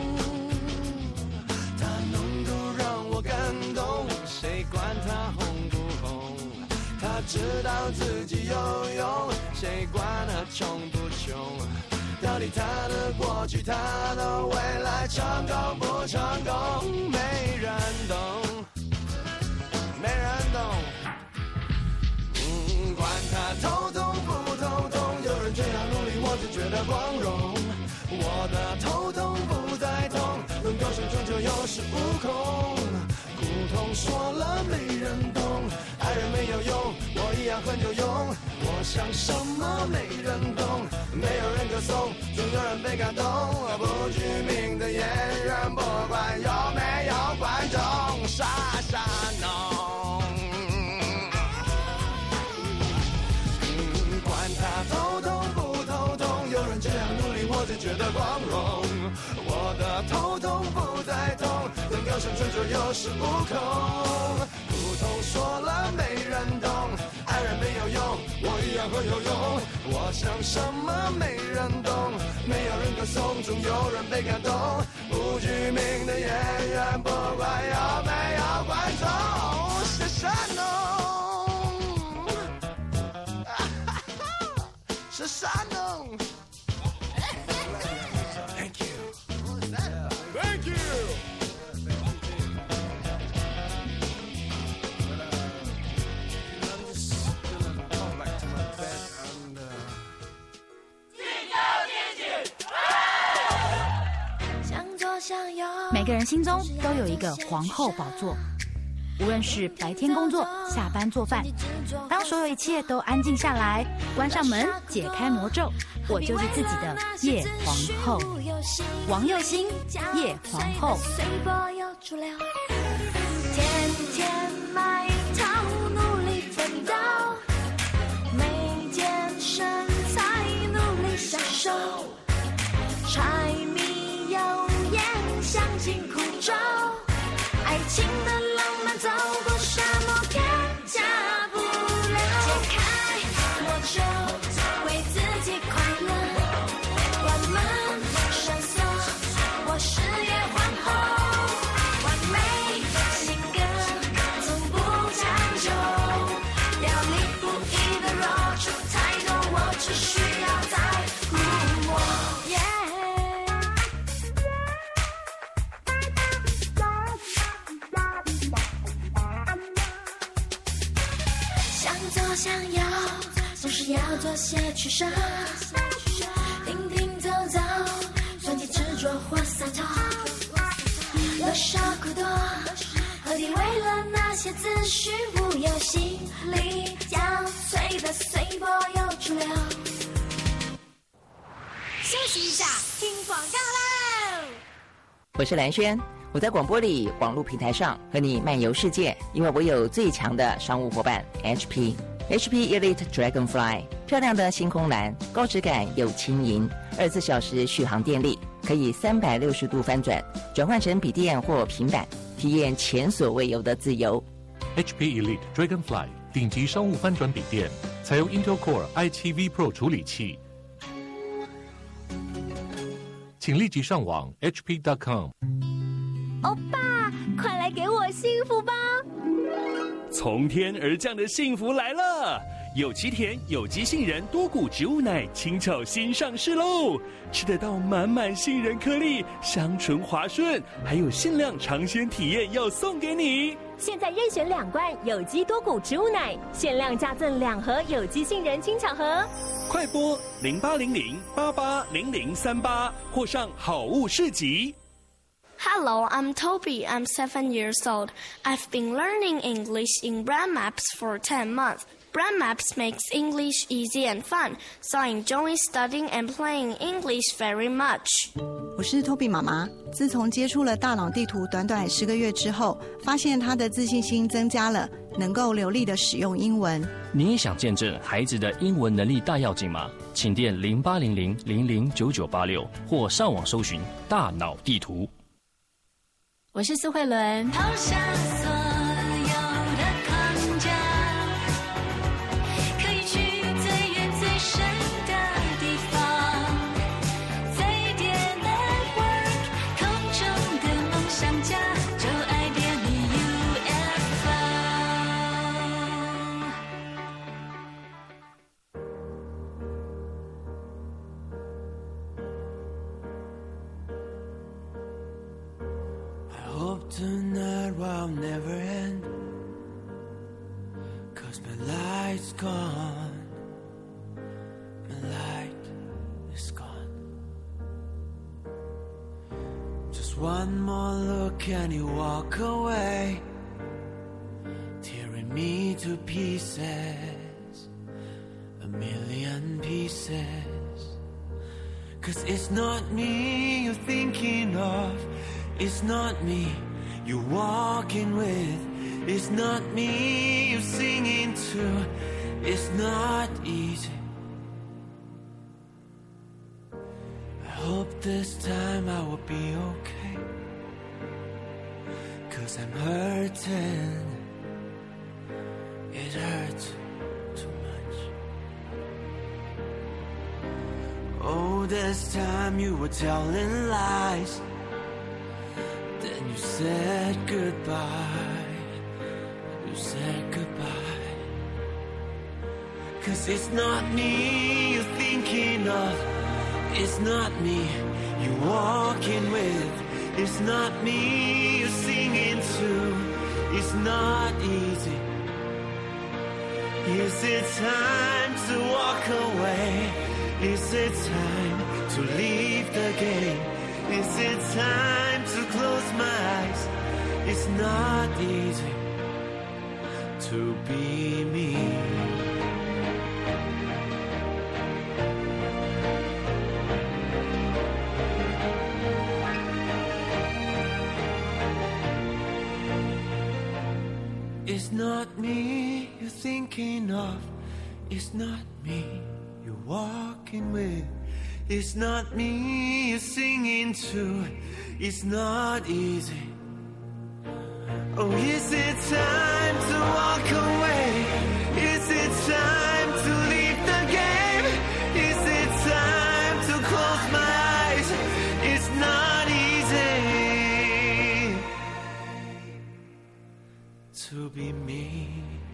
他能够让我感动，谁管他红不红？他知道自己有用，谁管他穷不穷？到底他的过去，他的未来，成功不成功，没人懂，没人懂。嗯，管他头痛不头痛，有人这样努力，我就觉得光荣。我的头痛不再痛，能够生存就有恃无恐。苦痛说了没人懂，爱人没有用，我一样很有用。我想什么没人懂，没有人歌颂，总有人被感动。不具名的演员，不管有没有观众，傻傻弄。嗯，管他头痛不头痛，有人这样努力，我就觉得光荣。我的头痛不再痛，能够生存就有恃无恐。苦痛说了没人懂，爱人没有用，我一样很有用。我想什么没人懂，没有人歌颂，总有人被感动。不具名的演员，不管有没有观众，是神农，是神农。Thank you. Thank you. 每个人心中都有一个皇后宝座，无论是白天工作、下班做饭，当所有一切都安静下来，关上门，解开魔咒，我就是自己的叶皇后。王佑星，叶皇后。 天天埋头努力奋斗，每件身材努力享受，柴米油盐享尽苦衷，爱情的浪漫走过沙漠，更加不留。解开魔咒，为自己快乐，关门上锁，我是叶皇后。完美性格从不强求，表里不一的弱处太多，我只需要再触摸。想做想要，总是要做些取舍，停停走走，算计执着或洒脱，多少苦多，何必为了那些些资讯无有心力交瘁的随波又逐流。 休息一下，听广告喽。 我是蓝轩，我在广播里、网络平台上和你漫游世界，因为我有最强的商务伙伴 H P。H P Elite Dragonfly， 漂亮的星空蓝，高质感又轻盈，二十四小时续航电力，可以三百六十度翻转，转换成笔电或平板，体验前所未有的自由。 H P Elite Dragonfly 顶级商务翻转笔电，采用 Intel Core i 七 V Pro 处理器。请立即上网 H P dot com。 欧巴，快来给我幸福吧！ 从天而降的幸福来了！有机甜有机杏仁多谷植物奶轻巧新上市喽，吃得到满满杏仁颗粒，香醇滑顺，还有限量尝鲜体验要送给你。 现在任选两罐有机多谷植物奶，限量加赠两盒有机杏仁轻巧盒。 快拨零八零零八八零零三八，或上好物市集。 Hello, I'm Toby. I'm seven years old. I've been learning English in Brand Maps for ten months. Brand Maps makes English easy and fun, so I enjoy studying and playing English very much. 我是 Toby 妈妈。自从接触了大脑地图短短十个月之后，发现她的自信心增加了，能够流利的使用英文。 你也想见证孩子的英文能力大跃进吗？请电零八零零零零九九八六或上网搜寻大脑地图。 我是苏慧伦。 抛下所有的框架，可以去最远最深的地方。飞碟 Network， 空中的梦想家，就爱点你 U F Hope tonight will never end, 'cause my light's gone, my light is gone. Just one more look and you walk away, tearing me to pieces, a million pieces. 'Cause it's not me you're thinking of, it's not me you're walking with, it's not me you're singing to, it's not easy. I hope this time I will be okay, 'cause I'm hurting, it hurts too much. Oh, this time you were telling lies, then you said goodbye, you said goodbye. 'Cause it's not me you're thinking of, it's not me you're walking with, it's not me you're singing to, it's not easy. Is it time to walk away? Is it time to leave the game? Is it time to close my eyes? It's not easy to be me. It's not me you're thinking of, it's not me you're walking with, it's not me you're singing to, it's not easy. Oh, is it time to walk away? Is it time to leave the game? Is it time to close my eyes? It's not easy to be me.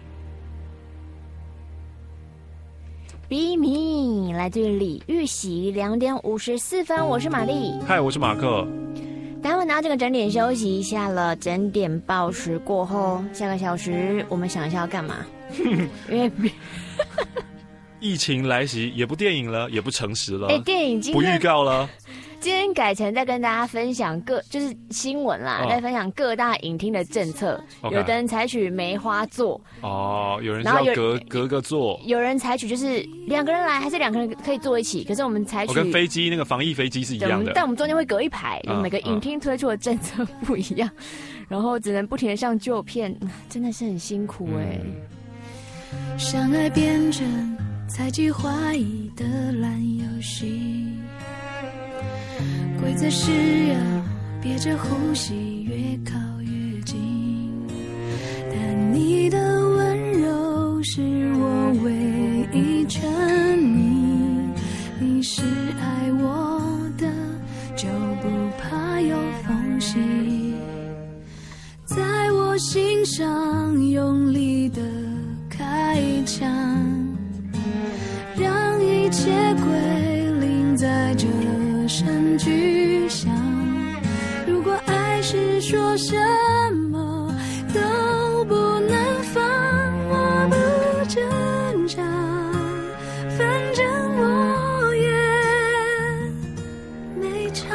Be Me 来自于李玉玺，两点五十四分，我是玛丽。 嗨，我是马克。 待会拿这个整点休息一下了，整点报时过后，下个小时我们想一下要干嘛？因为疫情来袭，也不电影了，也不诚实了， 哎，电影今不预告了。 今天改成再跟大家分享各就是新闻啦， 哦再分享各大影厅的政策。 OK 有的人采取梅花座， 哦，有人然后有要隔隔个座。 有人采取就是两个人来，还是两个人可以坐一起。可是我们采取我跟飞机那个防疫飞机是一对我们样的， 但我们中间会隔一排， 嗯每个影厅推出的政策不一样，然后只能不停的上旧片，真的是很辛苦哎、 相爱变成猜忌怀疑的烂游戏，规则是要憋着呼吸，越靠越近。但你的温柔是我唯一沉溺，你是爱我的，就不怕有缝隙，在我心上用力的开枪，让一切归零在这声巨响。如果爱是说什么都不能放，我不挣扎，反正我也没差。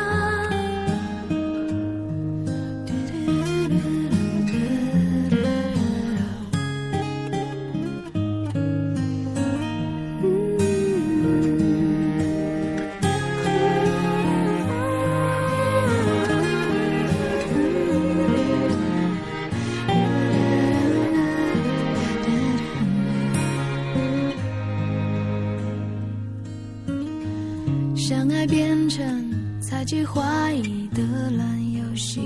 相爱变成猜忌怀疑的烂游戏，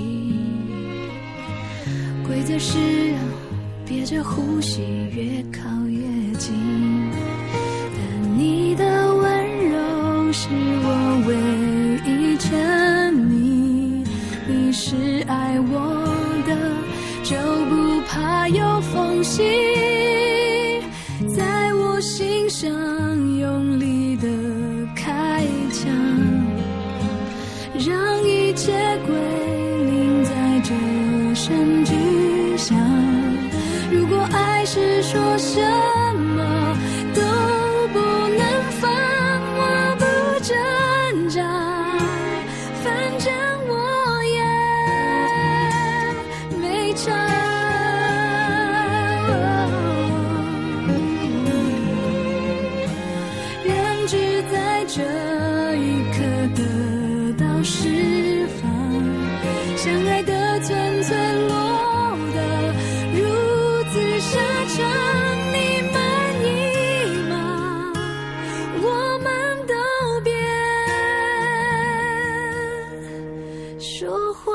规则是要憋着呼吸，越靠越近。但你的温柔是我唯一沉溺，你是爱我的，就不怕有缝隙，在我心上用力的开枪，让一切归零在这声巨响。如果爱是说什么都不能放，我不挣扎，反正我也没差。人只在这一刻得到释放，相爱的寸寸落得如此沙场，你满意吗？我们都别说谎。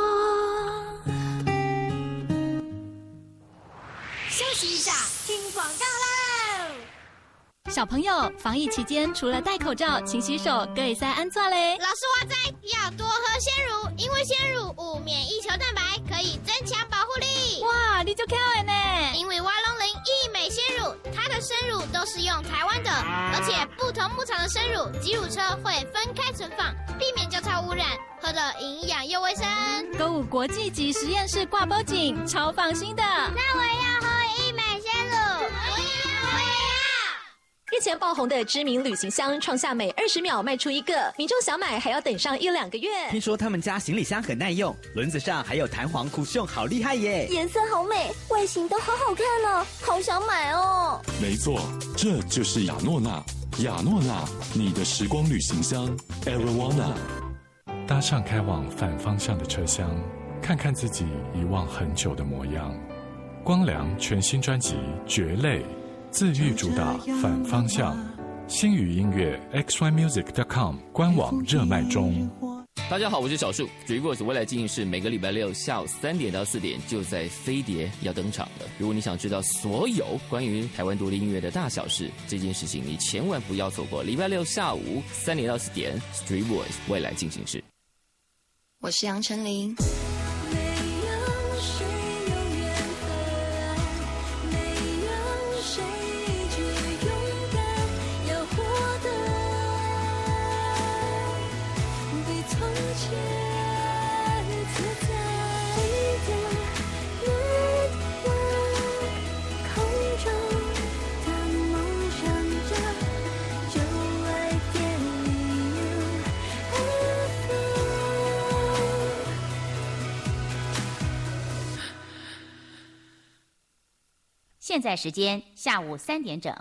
休息一下，听广告喽！小朋友，防疫期间除了戴口罩、勤洗手，各会塞安怎嘞？ 老师我知，要多喝鲜乳，因为鲜乳无免疫球蛋白，可以增强保护力。 哇，你就巧的呢！ 因为蛙龙林益美鲜乳，它的生乳都是用台湾的，而且不同牧场的生乳，挤乳车会分开存放，避免交叉污染，喝得营养又卫生。 购物国际级实验室挂包紧，超放心的。 那我要喝益美鲜乳，我也要，我也要。 日前爆红的知名旅行箱，创下每二十秒卖出一个，民众想买还要等上一两个月。 听说他们家行李箱很耐用，轮子上还有弹簧쿠션，好厉害耶！ 颜色好美，外形都好好看哦，好想买哦。 没错，这就是雅诺娜，雅诺娜，你的时光旅行箱 Arowana。 搭上开往反方向的车厢，看看自己遗忘很久的模样。光良全新专辑《蕨类》，自愈主打反方向。星宇音乐 x y music dot com 官网热卖中。 大家好，我是小树。Dreamworks 未来进行式每个礼拜六下午三点到四点就在飞碟要登场了。如果你想知道所有关于台湾独立音乐的大小事，这件事情你千万不要错过。礼拜六下午三点到四点 Dreamworks 未来进行式。 我是杨丞琳。 现在时间下午三点整。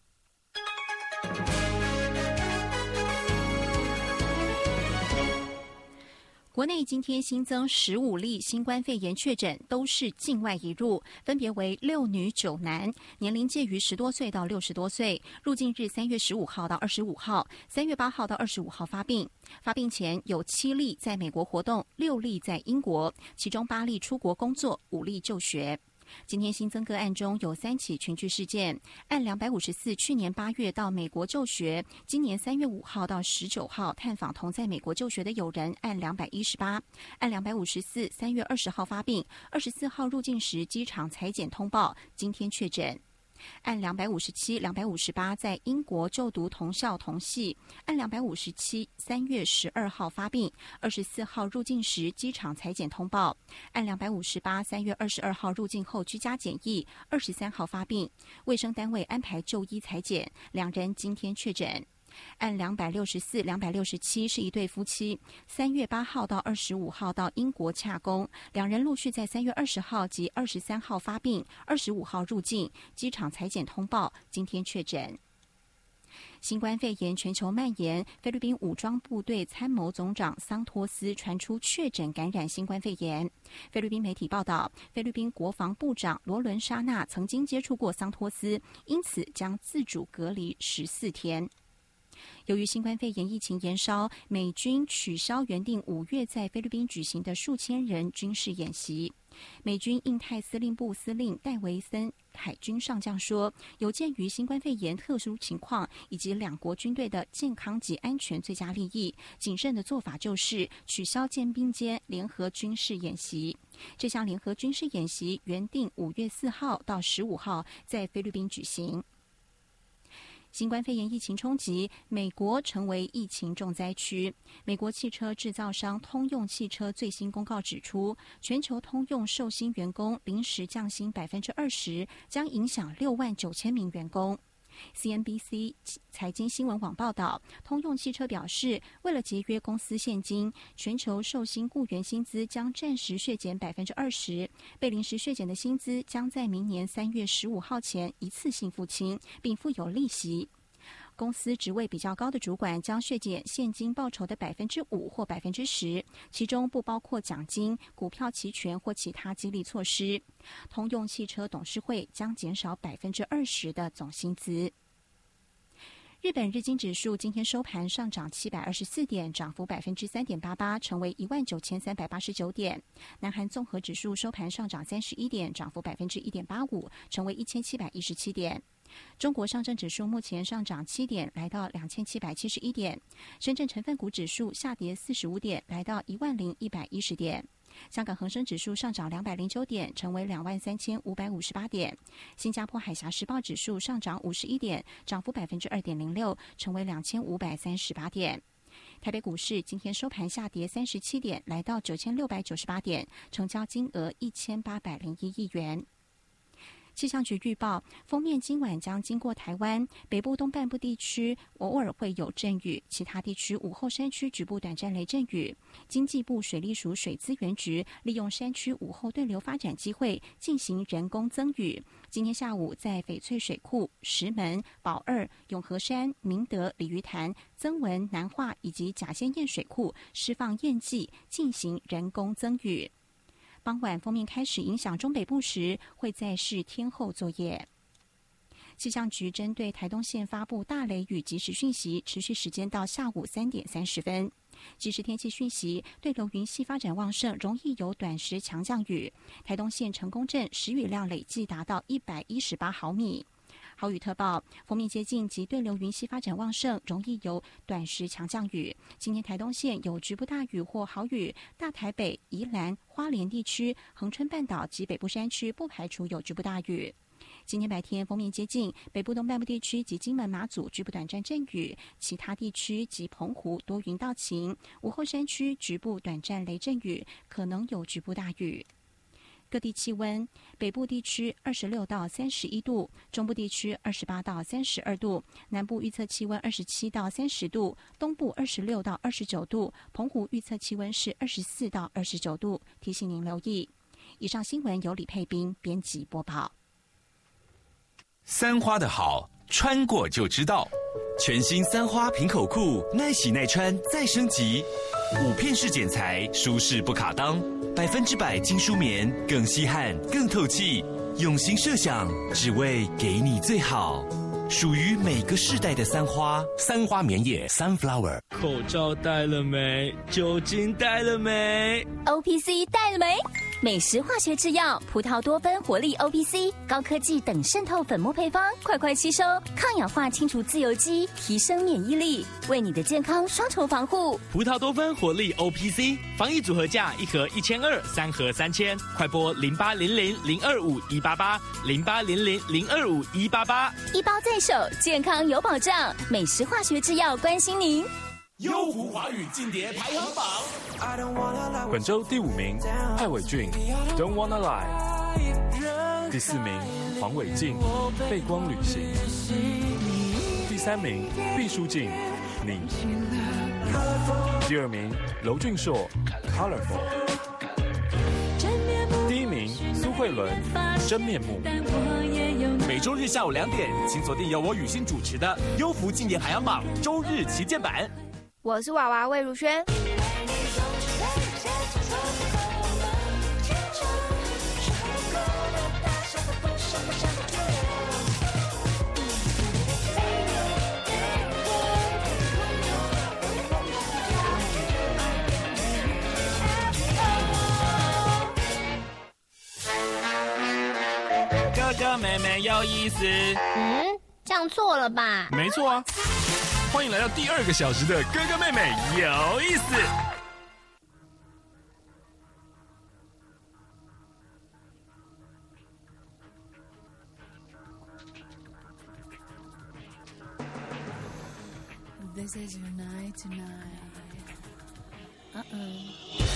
国内今天新增十五例新冠肺炎确诊，都是境外移入，分别为六女九男，年龄介于十多岁到六十多岁。入境日三月十五号到二十五号，三月八号到二十五号发病。发病前有七例在美国活动，六例在英国，其中八例出国工作，五例就学。今天新增个案中有三起群聚事件，按两百五十四去年八月到美国就学，今年三月五号到十九号探访同在美国就学的友人按两百一十八，按两百五十四三月二十号发病，二十四号入境时机场采检通报，今天确诊。按两百五十七、两百五十八在英国就读同校同系，按两百五十七三月十二号发病，二十四号入境时机场采检通报，按两百五十八三月二十二号入境后居家检疫，二十三号发病，卫生单位安排就医采检，两人今天确诊。按两百六十四、两百六十七是一对夫妻，三月八号到二十五号到英国洽公，两人陆续在三月二十号及二十三号发病，二十五号入境，机场采检通报，今天确诊。新冠肺炎全球蔓延，菲律宾武装部队参谋总长桑托斯传出确诊感染新冠肺炎。菲律宾媒体报道，菲律宾国防部长罗伦沙纳曾经接触过桑托斯，因此将自主隔离十四天。由于新冠肺炎疫情延烧，美军取消原定五月在菲律宾举行的数千人军事演习。美军印太司令部司令戴维森海军上将说，有鉴于新冠肺炎特殊情况以及两国军队的健康及安全最佳利益，谨慎的做法就是取消舰兵间联合军事演习。这项联合军事演习原定五月四号到十五号在菲律宾举行。新冠肺炎疫情冲击，美国成为疫情重灾区。美国汽车制造商通用汽车最新公告指出，全球通用受薪员工临时降薪百分之二十，将影响六万九千名员工。C N B C 财经新闻网报道，通用汽车表示，为了节约公司现金，全球受薪雇员薪资将暂时削减百分之二十，被临时削减的薪资将在明年三月十五号前一次性付清，并附有利息。公司职位比较高的主管将削减现金报酬的百分之五或百分之十，其中不包括奖金、股票期权或其他激励措施。通用汽车董事会将减少百分之二十的总薪资。日本日经指数今天收盘上涨七百二十四点，涨幅百分之三点八八，成为一万九千三百八十九点。南韩综合指数收盘上涨三十一点，涨幅百分之一点八五，成为一千七百一十七点。中国上证指数目前上涨七点，来到两千七百七十一点。深圳成分股指数下跌四十五点，来到一万零一百一十点。香港恒生指数上涨两百零九点，成为两万三千五百五十八点。新加坡海峡时报指数上涨五十一点，涨幅百分之二点零六，成为两千五百三十八点。台北股市今天收盘下跌三十七点，来到九千六百九十八点，成交金额一千八百零一亿元。气象局预报，锋面今晚将经过台湾北部东半部地区，偶尔会有阵雨，其他地区午后山区局部短暂雷阵雨。经济部水利署水资源局利用山区午后对流发展机会进行人工增雨。今天下午在翡翠水库、石门、宝二、永和山、明德、鲤鱼潭、曾文、南化以及甲仙堰水库释放堰剂，进行人工增雨。傍晚锋面开始影响中北部时，会在视天候作业。气象局针对台东县发布大雷雨即时讯息，持续时间到下午三点三十分。即时天气讯息，对流云系发展旺盛，容易有短时强降雨。台东县成功镇时雨量累计达到一百一十八毫米。豪雨特报，锋面接近及对流云系发展旺盛，容易有短时强降雨。今天台东县有局部大雨或豪雨，大台北、宜兰、花莲地区、恒春半岛及北部山区不排除有局部大雨。今天白天锋面接近北部东半部地区及金门马祖局部短暂阵雨，其他地区及澎湖多云到晴。午后山区局部短暂雷阵雨，可能有局部大雨。各地气温，北部地区二十六到三十一度，中部地区二十八到三十二度，南部预测气温二十七到三十度，东部二十六到二十九度，澎湖预测气温是二十四到二十九度。提醒您留意。以上新闻由李佩斌编辑播报。 三花的好，穿过就知道。全新三花平口裤，耐洗耐穿再升级，五片式剪裁，舒适不卡裆，百分之百精梳棉，更吸汗更透气。用心设想，只为给你最好，属于每个世代的三花。三花棉业 Sunflower。 口罩戴了没？酒精戴了没 ？O P C 戴了没？美食化学制药葡萄多酚活力 O P C 高科技等渗透粉末配方，快快吸收，抗氧化清除自由基，提升免疫力，为你的健康双重防护。 葡萄多酚活力 O P C 防疫组合价一盒一千二，三盒三千，快拨零八零零零二五一八八零八零零零二五一八八， 一包在手，健康有保障。美食化学制药关心您。 优狐华语劲碟排行榜， 本周第五名蔡伟俊 Don't Wanna Lie， 第四名黄伟晋背光旅行，第三名毕书尽你，第二名娄俊硕 Colorful， 第一名苏慧伦真面目。 每周日下午两点，请锁定由我雨欣主持的优狐劲碟排行榜周日旗舰版。 我是娃娃魏如萱。 哥哥妹妹有意思。 嗯，这样错了吧？ 没错啊。欢迎来到第二个小时的哥哥妹妹有意思。 This is your night tonight. Uh-oh.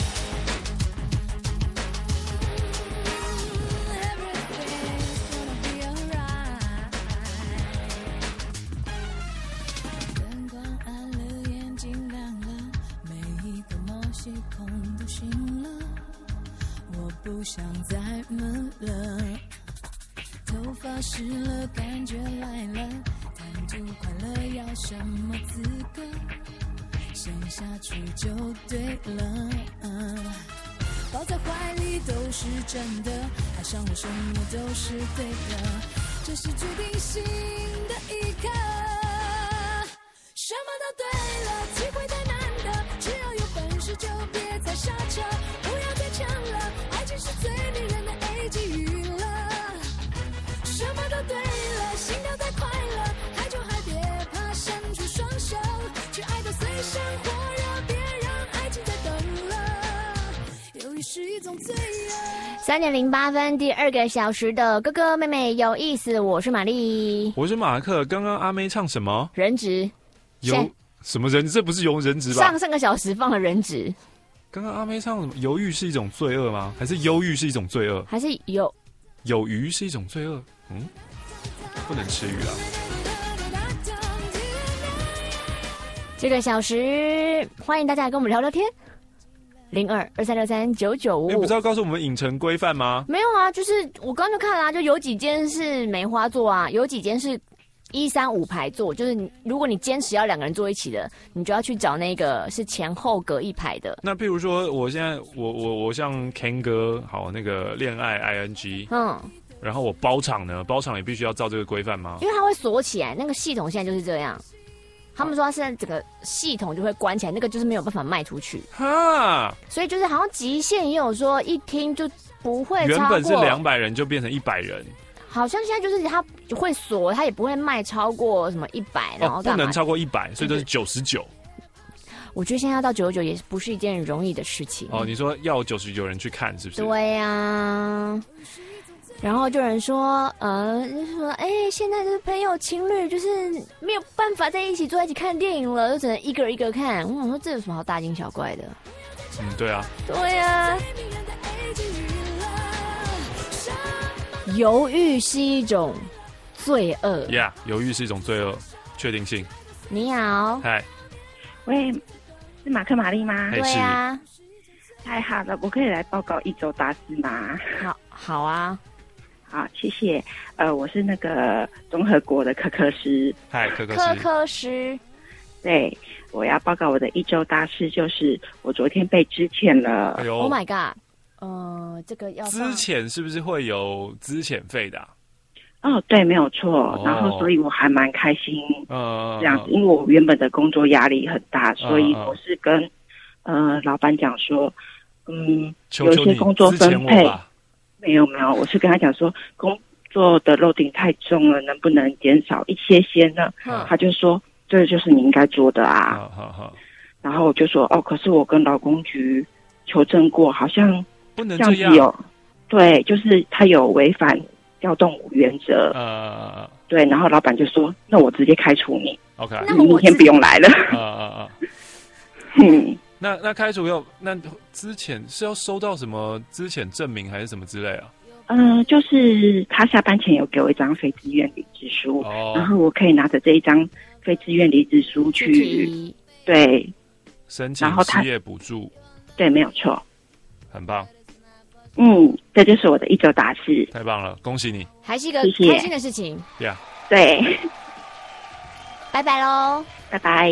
空都醒了，我不想再闷了，头发湿了，感觉来了，贪图快乐要什么资格？陷下去就对了，抱在怀里都是真的，爱上我什么都是对的，这是注定心的一刻，什么都对了，机会太难得，只要有本事就别再刹车，不要再抢了，爱情是最迷人的 A 级娱乐，什么都对了，心跳太快了，爱就还别怕，伸出双手去爱到随生火热，别让爱情再等了，犹豫是一种罪恶。 三点零八分，第二个小时的哥哥妹妹有意思，我是玛丽， 我是马克。刚刚阿妹唱什么？ 人质。 有什么人？这不是有人质吧？ 上上个小时放了人质。 刚刚阿妹唱什么？犹豫是一种罪恶吗？还是忧郁是一种罪恶？ 还是有有鱼是一种罪恶？嗯，不能吃鱼啊。 这个小时欢迎大家来跟我们聊聊天。零二二三六三九九五， 你不知道告诉我们影城规范吗？ 没有啊，就是我刚刚就看了、啊，就有几间是梅花座啊，有几间是一三五排座，就是你如果你坚持要两个人坐一起的，你就要去找那个是前后隔一排的。 那譬如说，我现在我我我像 Ken 哥，好那个恋爱 I N G， 嗯，然后我包场呢，包场也必须要照这个规范吗？ 因为它会锁起来，那个系统现在就是这样。他们说他现在整个系统就会关起来，那个就是没有办法卖出去。哈，所以就是好像极限也有说一听就不会超过， 原本是两百人就变成一百人。 好像现在就是它会锁，它也不会卖超过什么一百，然后不能超过一百，所以就是九十九。 我觉得现在要到九十九也不是一件容易的事情。 哦，你说要九十九人去看是不是？ 对呀、啊。然后就有人说，呃，就说，哎、欸，现在的朋友情侣就是没有办法在一起坐在一起看电影了，就只能一个一个看。我想说，这有什么好大惊小怪的？ 嗯，对啊。 对啊。犹豫是一种罪恶。 Yeah， 犹豫是一种罪恶，确定性。 你好。 嗨。 喂，是马克玛丽吗？ 对啊。 太好了，我可以来报告一周大事吗？ 好，好啊。 好，谢谢。呃，我是那个综合国的科科师。 嗨，科科师。 科科师。 对，我要报告我的一周大事，就是我昨天被资遣了。 哎呦 ！Oh my god！ 呃，这个要资遣是不是会有资遣费的、啊？ 哦，对，没有错。 哦、 然后，所以我还蛮开心， 呃， 这样子，因为我原本的工作压力很大，所以我是跟呃老板讲说，嗯， 求求有一些工作分配，没有没有，我是跟他讲说，工作的 loading 太重了，能不能减少一些些呢？ 嗯、 他就说，这就是你应该做的啊。 好好好。 然后我就说，哦，可是我跟劳工局求证过，好像不能这样子有，对，就是他有违反调动原则。 呃， 对，然后老板就说，那我直接开除你。 OK， 你明天不用来了。 啊啊啊！ 嗯， 那那开除要那资遣是要收到什么资遣证明还是什么之类啊？ 嗯、呃，就是他下班前有给我一张非自愿离职书， 哦、 然后我可以拿着这一张非自愿离职书去对申请失业补助。 对，没有错， 很棒。 嗯，这就是我的一周大事， 太棒了，恭喜你！ 还是一个开心的事情。 呀， yeah. 对， 拜拜喽， 拜拜。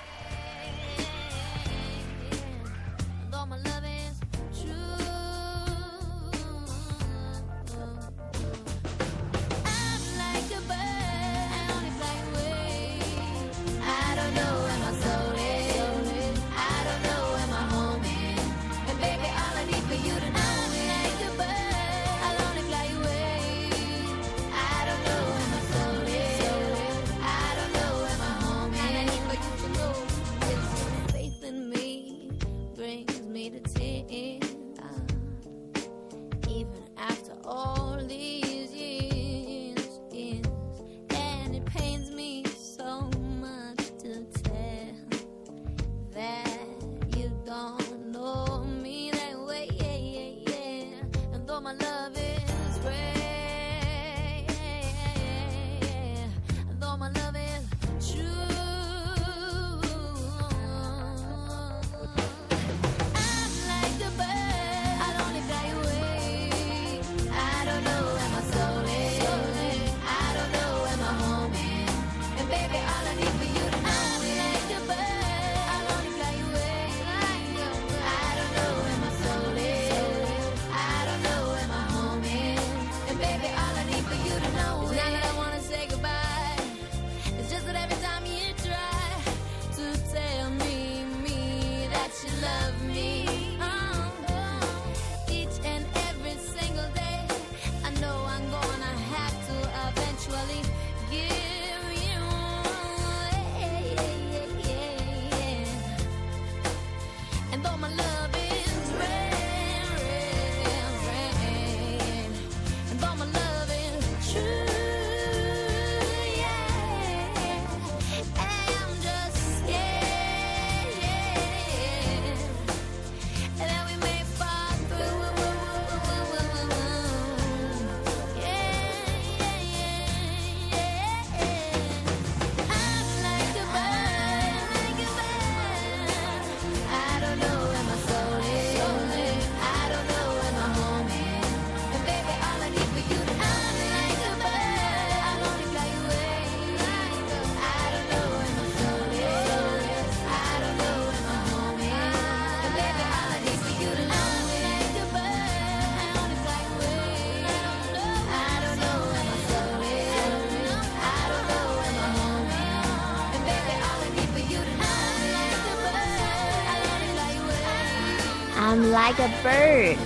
I'm like a bird。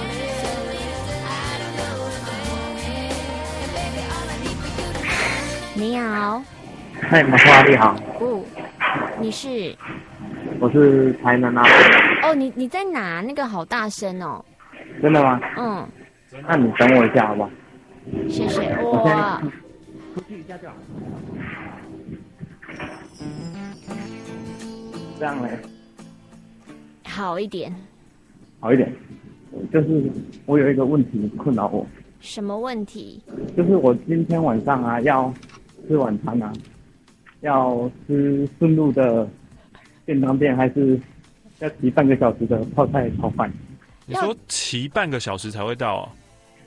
你好。 嗨，马花你好。 哦，你是？ 我是台南啊。 哦，你你在哪？那个好大声哦。 真的吗？ 嗯。 那你等我一下好不好？ 谢谢。哇。 出去一下就好。这样嘞。 好一点。 好一点，就是我有一个问题困扰我。 什么问题？ 就是我今天晚上啊要吃晚餐啊，要吃顺路的便当店，还是要骑半个小时的泡菜炒饭？ 你说骑半个小时才会到啊？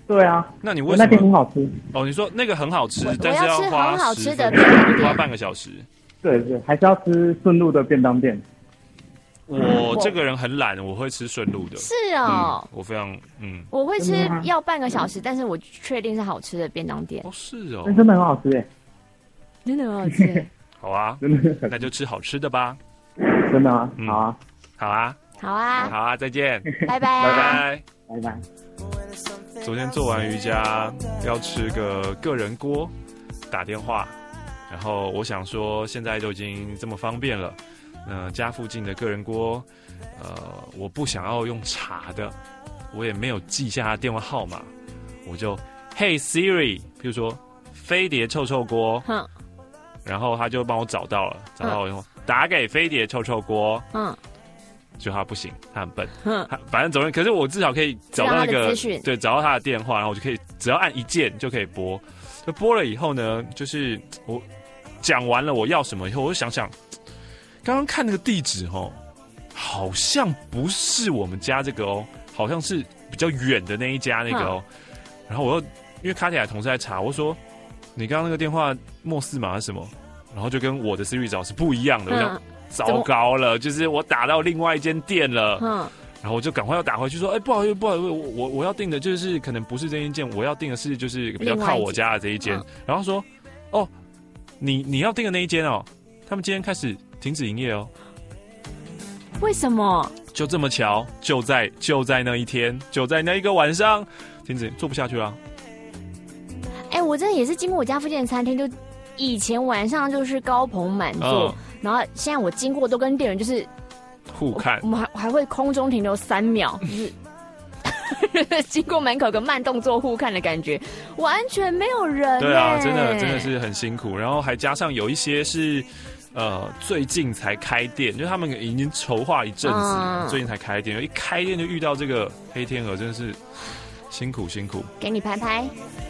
对啊， 那你为什么那天很好吃？ 哦，你说那个很好吃，但是我要吃花很好吃的十分便当店花半个小时。 对对，还是要吃顺路的便当店。 我这个人很懒，我会吃顺路的。 是哦， 嗯、我非常嗯， 我会吃要半个小时，但是我确定是好吃的便当店。 哦，是哦， 真的很好吃耶， 真的很好吃。 好啊，那就吃好吃的吧。 真的吗？ 嗯、 好啊， 好啊， 好啊， 好啊，再见， 拜拜、啊， 拜拜， 拜拜。 昨天做完瑜伽，要吃个个人锅，打电话，然后我想说，现在都已经这么方便了。呃，家附近的个人锅，呃，我不想要用查的，我也没有记下他电话号码，我就 Hey Siri， 比如说飞碟臭臭锅，嗯，然后他就帮我找到了，找到以后、嗯、打给飞碟臭臭锅，嗯，就他不行，他很笨，嗯，他反正总之，可是我至少可以找到那个对，找到他的电话，然后我就可以只要按一键就可以拨，就拨了以后呢，就是我讲完了我要什么以后，我就想想。刚刚看那个地址哦，好像不是我们家这个哦，好像是比较远的那一家那个哦。然后我又因为卡铁的同事在查，我说你刚刚那个电话末四码是什么？然后就跟我的 Siri 找是不一样的。我想糟糕了，就是我打到另外一间店了。嗯，然后我就赶快要打回去说，哎，不好意思，不好意思，我我我要订的就是可能不是这一间，我要订的是就是比较靠我家的这一间。然后说，哦，你你要订的那一间哦，他们今天开始。停止营业哦！ 为什么？ 就这么巧，就在就在那一天，就在那一个晚上，停止做不下去了。 哎、欸，我真的也是经过我家附近的餐厅，就以前晚上就是高朋满座，嗯、然后现在我经过都跟店员就是互看， 我, 我们还还会空中停留三秒，就是经过门口有个慢动作互看的感觉，完全没有人。 对啊，真的真的是很辛苦，然后还加上有一些是。呃，最近才开店，就是他们已经筹划一阵子，嗯、最近才开店，一开店就遇到这个黑天鹅，真的是辛苦辛苦。 给你拍拍。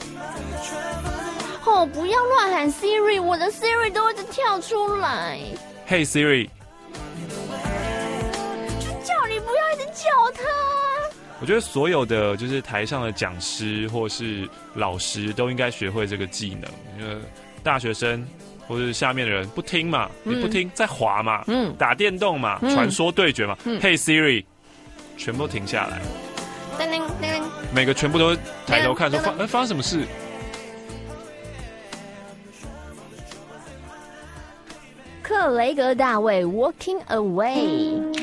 哦，不要乱喊 Siri， 我的 Siri 都一直跳出来。 Hey Siri， 就叫你不要一直叫他。 我觉得所有的就是台上的讲师或是老师都应该学会这个技能，因为大学生。或者下面的人不听嘛，嗯、你不听再滑嘛，嗯，打电动嘛，传、嗯、说对决嘛、嗯、，Hey Siri， 全部都停下来，叮铃叮铃，每个全部都抬头看说发，哎、发生什么事？ 克雷格大卫 Walking Away。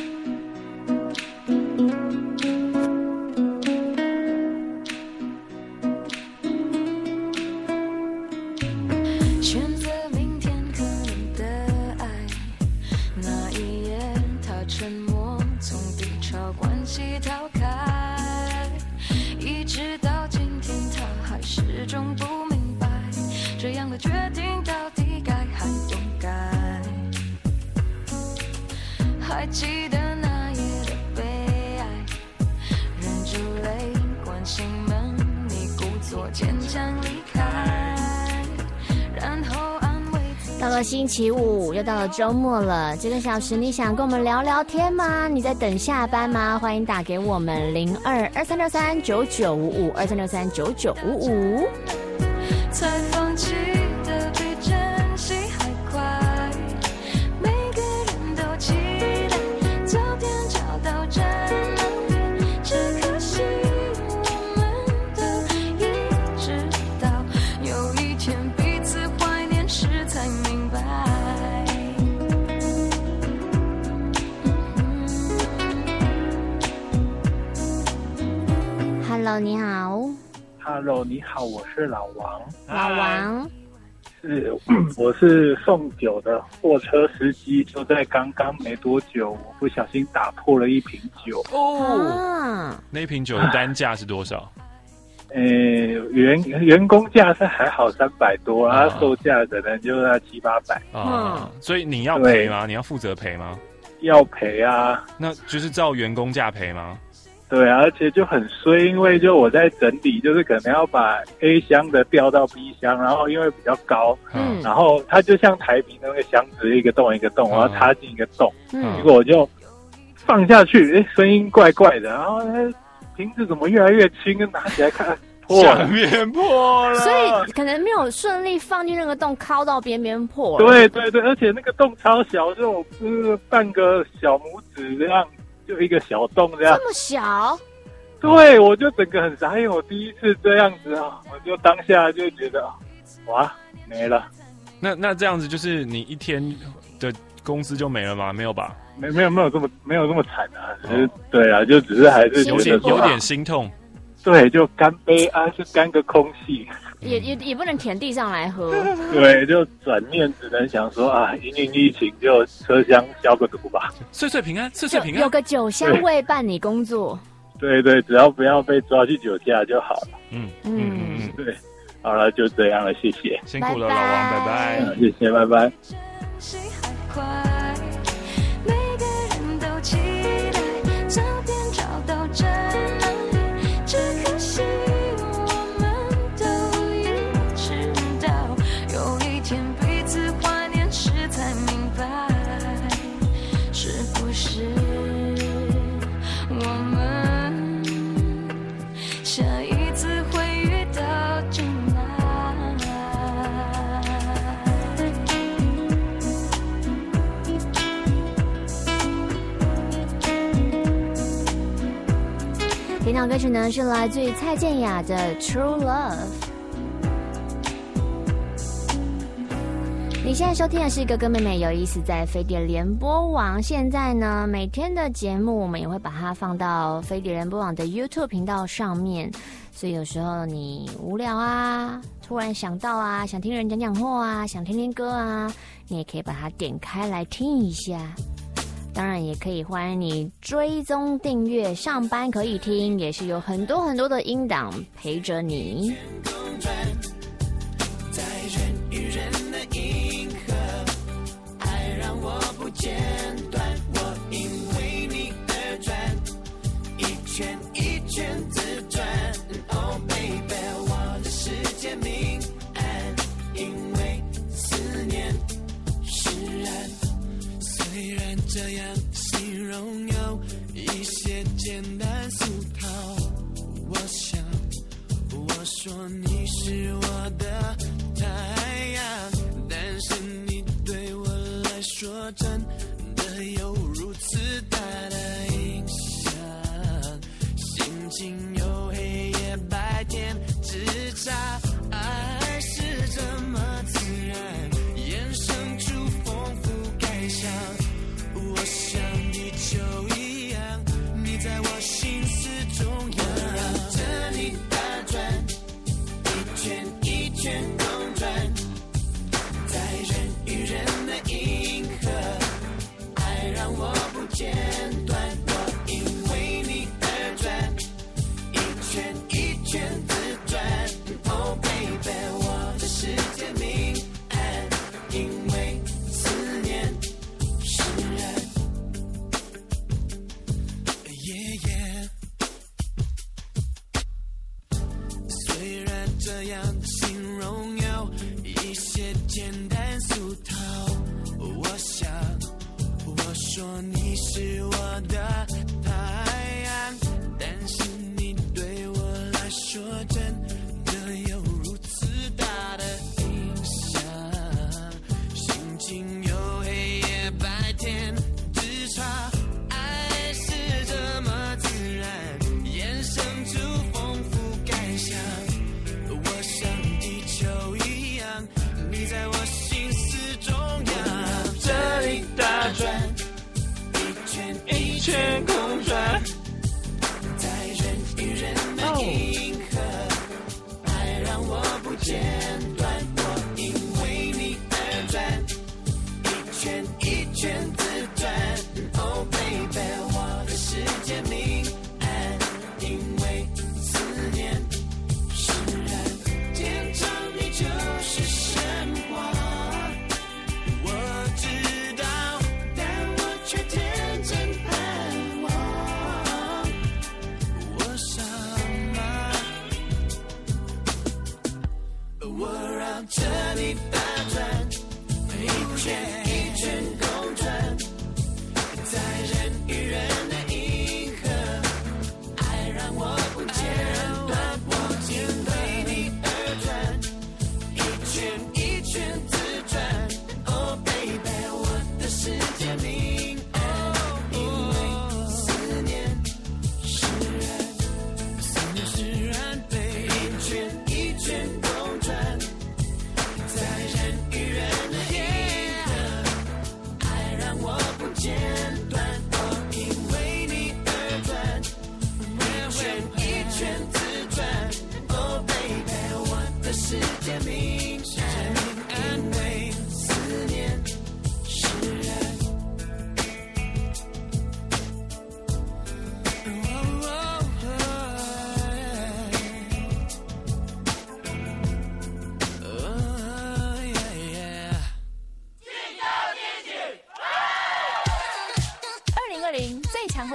还记得那夜的悲哀，忍住泪关上门，你故作坚强离开，然后安慰自己。 到了星期五，又到了周末了，这个小时你想跟我们聊聊天吗？你在等下班吗？欢迎打给我们零二二三六三九九五五二三六三九九五五。 才放弃的比珍惜还快，每个人都期待早点找到真爱，只可惜我们都一直到有一天彼此怀念时才明白。 Hello， 你好。 Hello， 你好，我是老王。 老王， 是我是送酒的货车司机，就在刚刚没多久，我不小心打破了一瓶酒。 哦，啊、那一瓶酒的单价是多少？ 呃、欸，员员工价是还好三百多，啊，售价可能就在七八百。 啊，所以你要赔吗？你要负责赔吗？ 要赔啊， 那就是照员工价赔吗？ 对啊，而且就很衰，因为就我在整理，就是可能要把 A 箱的调到 B 箱，然后因为比较高，嗯，然后它就像台啤那个箱子一个洞一个洞，我要插进一个洞，嗯，结果我就放下去，哎，声音怪怪的，然后哎，瓶子怎么越来越轻？拿起来看， 破了， 下面破了， 所以可能没有顺利放进那个洞，敲到边边破了。 对对对，而且那个洞超小，就我是半个小拇指这样，就一个小洞这样。 这么小？ 对，我就整个很傻眼，我第一次这样子啊，我就当下就觉得，哇，没了。 那那这样子就是你一天的工资就没了吗？没有吧？ 没没有没有这么没有这么惨啊，只是、哦、对啊，就只是还是有点有点心痛。 对，就干杯啊，就干个空气。 也也也不能舔地上来喝。 对，就转念只能想说啊，因应疫情就车厢消个毒吧， 岁岁平安，岁岁平安， 有个酒香味伴你工作。 对对，只要不要被抓去酒驾就好了。 嗯嗯嗯， 对，好了，就这样了，谢谢， 辛苦了，老王，拜拜， 嗯、谢谢，拜拜。 每个人都期待早点找到真爱，只可惜我们都已知道，有一天彼此怀念时才明白，是不是我们下一次会遇到真爱。 这场歌曲呢是来自于蔡健雅的 True Love。 你现在收听的是哥哥妹妹有意思在飞碟联播网。现在呢每天的节目我们也会把它放到飞碟联播网的 YouTube 频道上面，所以有时候你无聊啊，突然想到啊，想听人讲讲话啊，想听听歌啊，你也可以把它点开来听一下。当然也可以欢迎你追踪订阅，上班可以听，也是有很多很多的音档陪着你。 在人与人的银河，爱让我不间断，我因为你而转，一圈一圈自转。Oh baby， 我的世界明暗，因为思念释然。虽然这样形容有一些简单俗套，我想我说你是我的太阳，但是你对我来说真的有如此大的影响，心情有黑夜白天之差，爱是这么自然，衍生出丰富感想。我像地球一样，你在我心思中央，让着你打转，一圈一圈公转，在人与人的银河，爱让我不间断，我因为你而转，一圈一圈自转。Oh baby， 我的世界明暗，因为思念释然。Yeah yeah， 虽然这样的形容有一些简单俗套，我想我说你是我的太阳，但是你对我来说真的有如此大的影响，心情有黑夜白天之差，爱是这么自然，衍生出丰富感想。我像地球一样，你在我心思中央，这里打转，一圈一圈空转，在人与人的银河。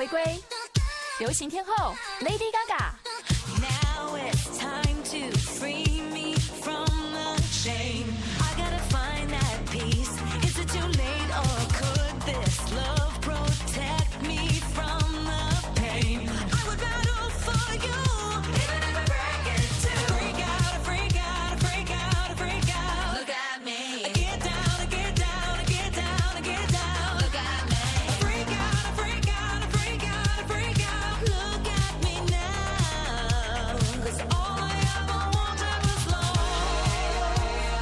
归。流行天后 Lady Gaga。Now it's time to free me from the shame. I gotta find that peace. Is it too late or could this love protect me from the pain? I would battle for you, even if I break it too. Freak out, freak out, freak out, freak out. Look at me. I get down, I get down, I get down, I get down. Look at me. I freak out, I freak out, I freak out, I freak out. Look at me now. 'Cause all I ever wanted was love.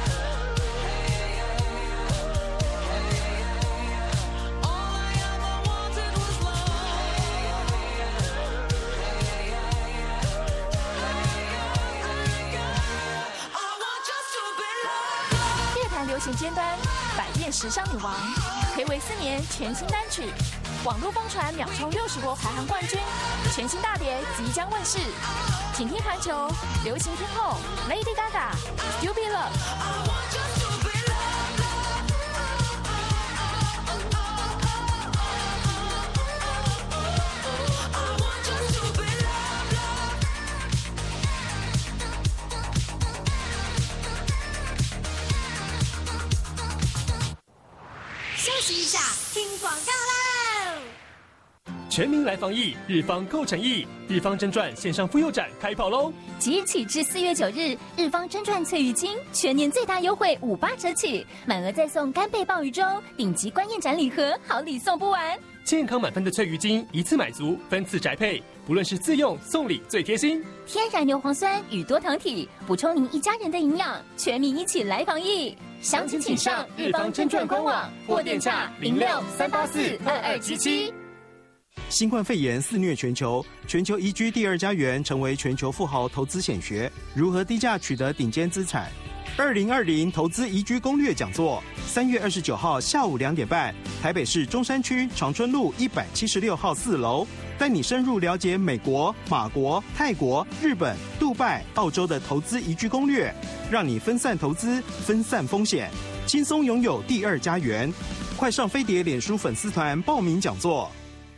All I ever wanted was love. I want just to be loved. 乐坛流行尖端，百变时尚女王，暌违四年全新单曲，网络疯传秒冲六十国排行冠军，全新大碟即将问世，请听环球流行天后 Lady Gaga，You Be Love。 休息一下，听广告喽！ 全民来防疫，日方购诚意，日方真传线上妇幼展开跑喽！ 即日起至四月九日，日方真传翠鱼精全年最大优惠五八折起，满额再送干贝鲍鱼粥、顶级观宴展礼盒，好礼送不完。 健康满分的翠鱼精一次买足，分次宅配，不论是自用送礼最贴心。 天然牛磺酸与多糖体，补充您一家人的营养，全民一起来防疫。详情请上日方真传官网或电洽零六三八四二二七七。 新冠肺炎肆虐全球，全球宜居第二家园成为全球富豪投资显学，如何低价取得顶尖资产？二零二零投资宜居攻略讲座，三月二十九号下午两点半，台北市中山区长春路一百七十六号四楼，带你深入了解美国、马国、泰国、日本、杜拜、澳洲的投资宜居攻略，让你分散投资，分散风险，轻松拥有第二家园。快上飞碟脸书粉丝团报名讲座。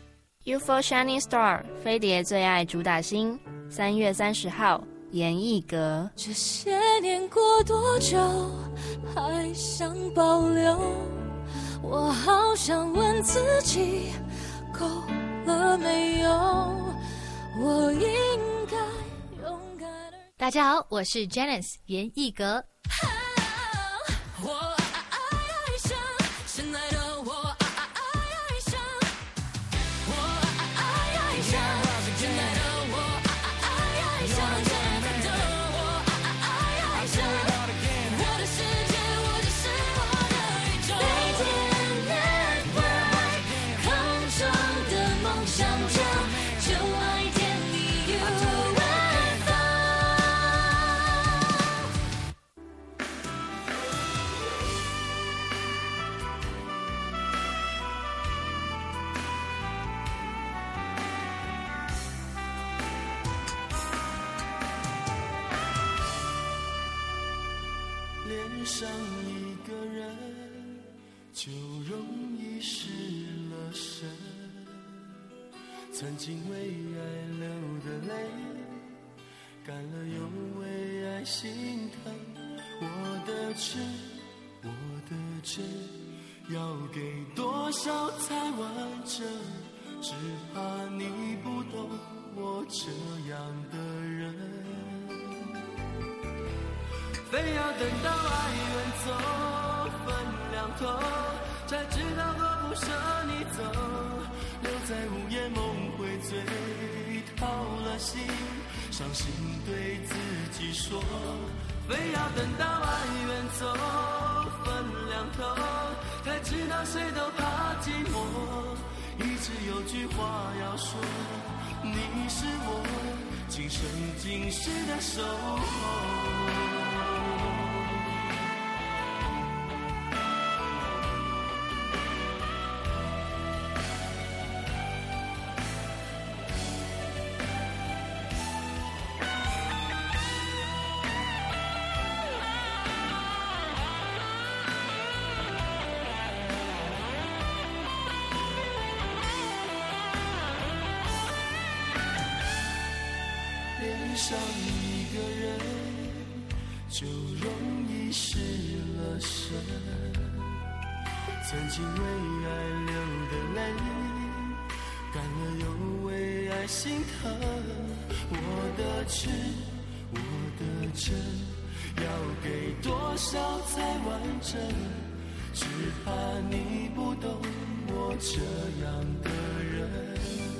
U F O Shining Star 飞碟最爱主打星，三月三十号，严艺格。 这些年过多久，还想保留？我好想问自己，够了没有？我应该勇敢地。 大家好，我是 Janice 严艺格。 我爱上现在的我，爱上我，爱上现在的我，爱上现在的我，爱上我的世界，我就是我的宇宙。飞碟 Network， 空中的梦想家，就爱点你 U F O。 恋上一个人，就容易失了神。曾经为爱流的泪，干了又为爱心疼。我的痴，我的真，要给多少才完整？只怕你不懂我这样的人。非要等到爱远走分两头，才知道多不舍你走，留在午夜梦回醉，掏了心，伤心对自己说。非要等到爱远走分两头，才知道谁都怕寂寞，一直有句话要说，你是我今生今世的守候。 上一个人，就容易失了神。曾经为爱流的泪，干了又为爱心疼。我的痴，我的真，要给多少才完整？只怕你不懂我这样的人。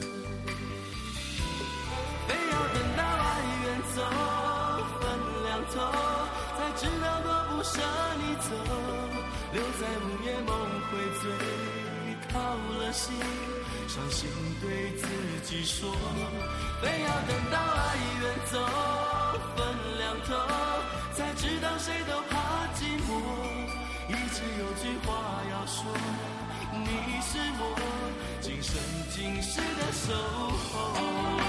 非要等到爱远走分两头，才知道多不舍你走，留在午夜梦回醉，靠了心，伤心对自己说。非要等到爱远走分两头，才知道谁都怕寂寞，一直有句话要说，你是我今生今世的守候。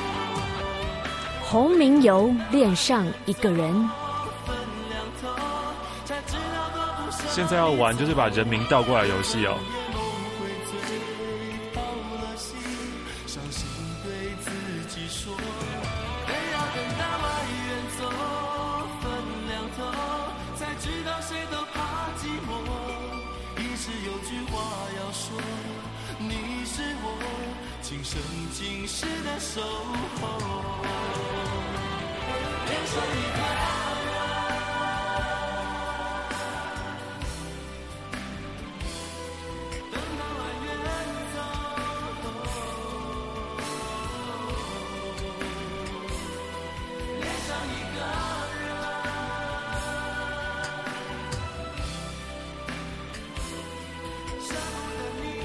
洪明游恋上一个人。 现在要玩就是把人名倒过来游戏哦。 你是我今生今世的守候，恋上一个人，等到爱远走，恋上一个人，舍不得你。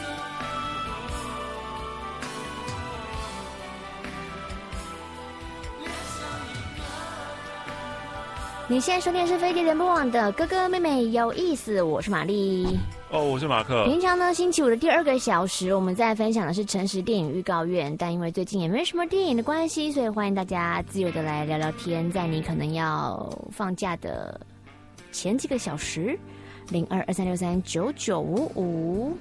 你现在收听的是飞碟联播网的哥哥妹妹有意思，我是玛丽。 哦，我是马克。 平常呢，星期五的第二个小时，我们在分享的是诚实电影预告院，但因为最近也没什么电影的关系，所以欢迎大家自由的来聊聊天，在你可能要放假的前几个小时，零二二三六三九九五五。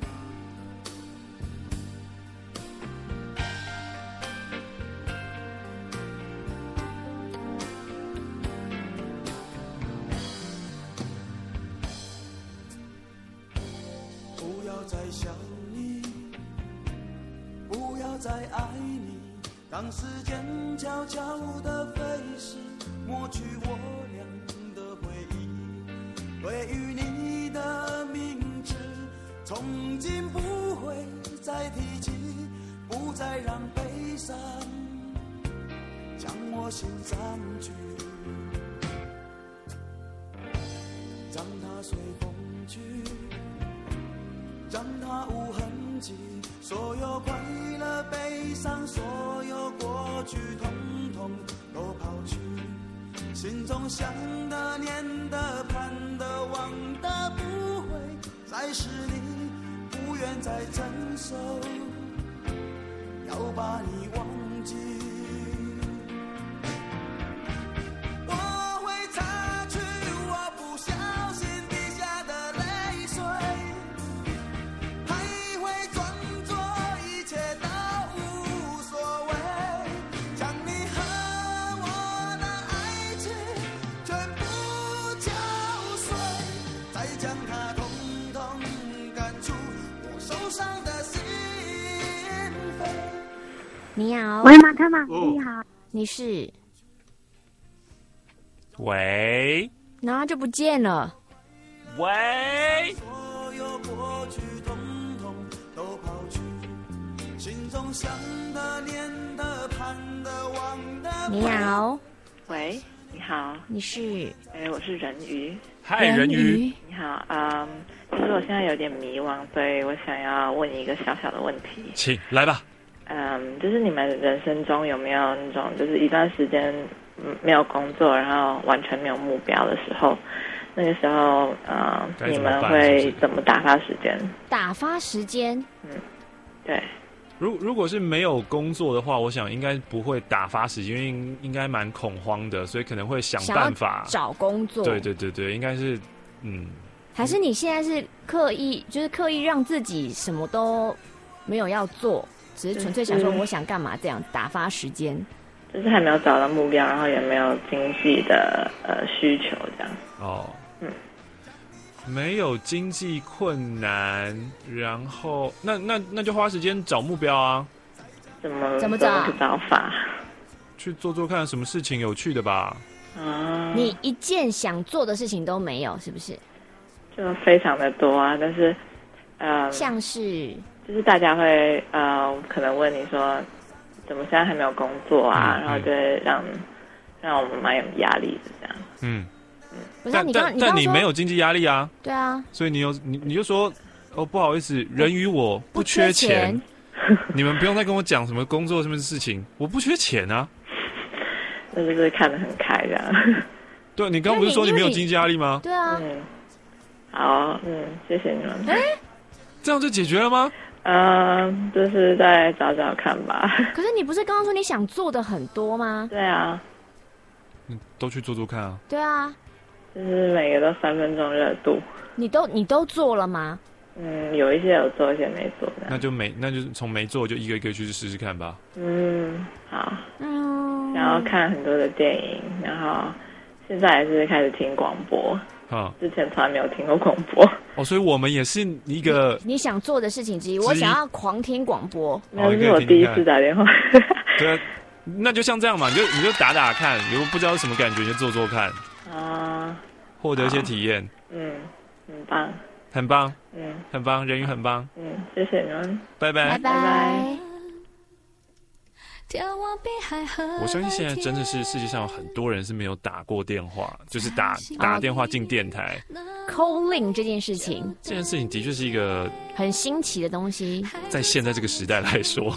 当时间悄悄地飞逝，抹去我俩的回忆。对于你的名字，从今不会再提起，不再让悲伤将我心占据。让它随风去，让它无痕迹，所有快乐悲伤，所有过去统统都抛去，心中想的念的盼的望的不会再是你，不愿再承受，要把你忘记。我会擦去我不小心滴下的泪水，还会装作一切都无所谓，将你和我的爱情全部敲碎，再将它统统赶出我手上的心扉。 你好， 喂，马特吗？ 哦你好， 你是？ 喂， 然后就不见了。 喂， 所有过去统统都抛去，心中想的念的盼的望的。 你好， 喂，你好， 你是？ 哎，我是人鱼。 嗨，人鱼。 你好，嗯，其实我现在有点迷惘，所以我想要问你一个小小的问题。 请来吧。 嗯，就是你们人生中有没有那种，就是一段时间嗯没有工作，然后完全没有目标的时候，那个时候，呃，你们会怎么打发时间？ 打发时间？ 嗯，对。 如如果是没有工作的话，我想应该不会打发时间，因为应该蛮恐慌的，所以可能会想办法找工作。 对对对对，应该是嗯。 还是你现在是刻意，就是刻意让自己什么都没有要做，只是纯粹想说我想干嘛这样打发时间。 就是还没有找到目标，然后也没有经济的呃需求这样。 哦， 嗯， 没有经济困难，然后那那那就花时间找目标啊。 怎么怎么找？ 怎么找法？ 去做做看，什么事情有趣的吧。 啊， 你一件想做的事情都没有，是不是？ 就非常的多啊，但是，呃， 像是就是大家会呃可能问你说，怎么现在还没有工作啊？ 嗯、 然后就会让让我们蛮有压力的这样。 嗯嗯， 不是、啊、你刚但你刚但你没有经济压力啊。 对啊， 所以你有你你就说哦，不好意思，人与我不缺钱， 缺钱你们不用再跟我讲什么工作什么事情，我不缺钱啊。 那就是看得很开这样。 对，你刚不是说你没有经济压力吗？ 对啊。 嗯，好，嗯，谢谢你们。 哎， 这样就解决了吗？ 呃，就是再找找看吧。 可是你不是刚刚说你想做的很多吗？ 对啊。 你都去做做看啊。 对啊。 就是每个都三分钟热度。 你都你都做了吗？ 嗯，有一些有做，一些没做。 那就没，那就从没做就一个一个去试试看吧。 嗯，好。 嗯。 然后看很多的电影，然后现在还是开始听广播。 啊， 之前从来没有听过广播。 哦，所以我们也是一个你, 你想做的事情之一。我想要狂听广播。 那是我第一次打电话。 对啊，那就像这样嘛，你就你就打打看，如果不知道是什么感觉，就做做看啊，获得一些体验。 嗯，很棒。 很棒， 嗯， 很棒，人鱼很棒， 嗯，谢谢你们， 拜拜， 拜拜。 我相信现在真的是世界上有很多人是没有打过电话，就是打打电话进电台 calling 这件事情， 这件事情的确是一个很新奇的东西， 在现在这个时代来说。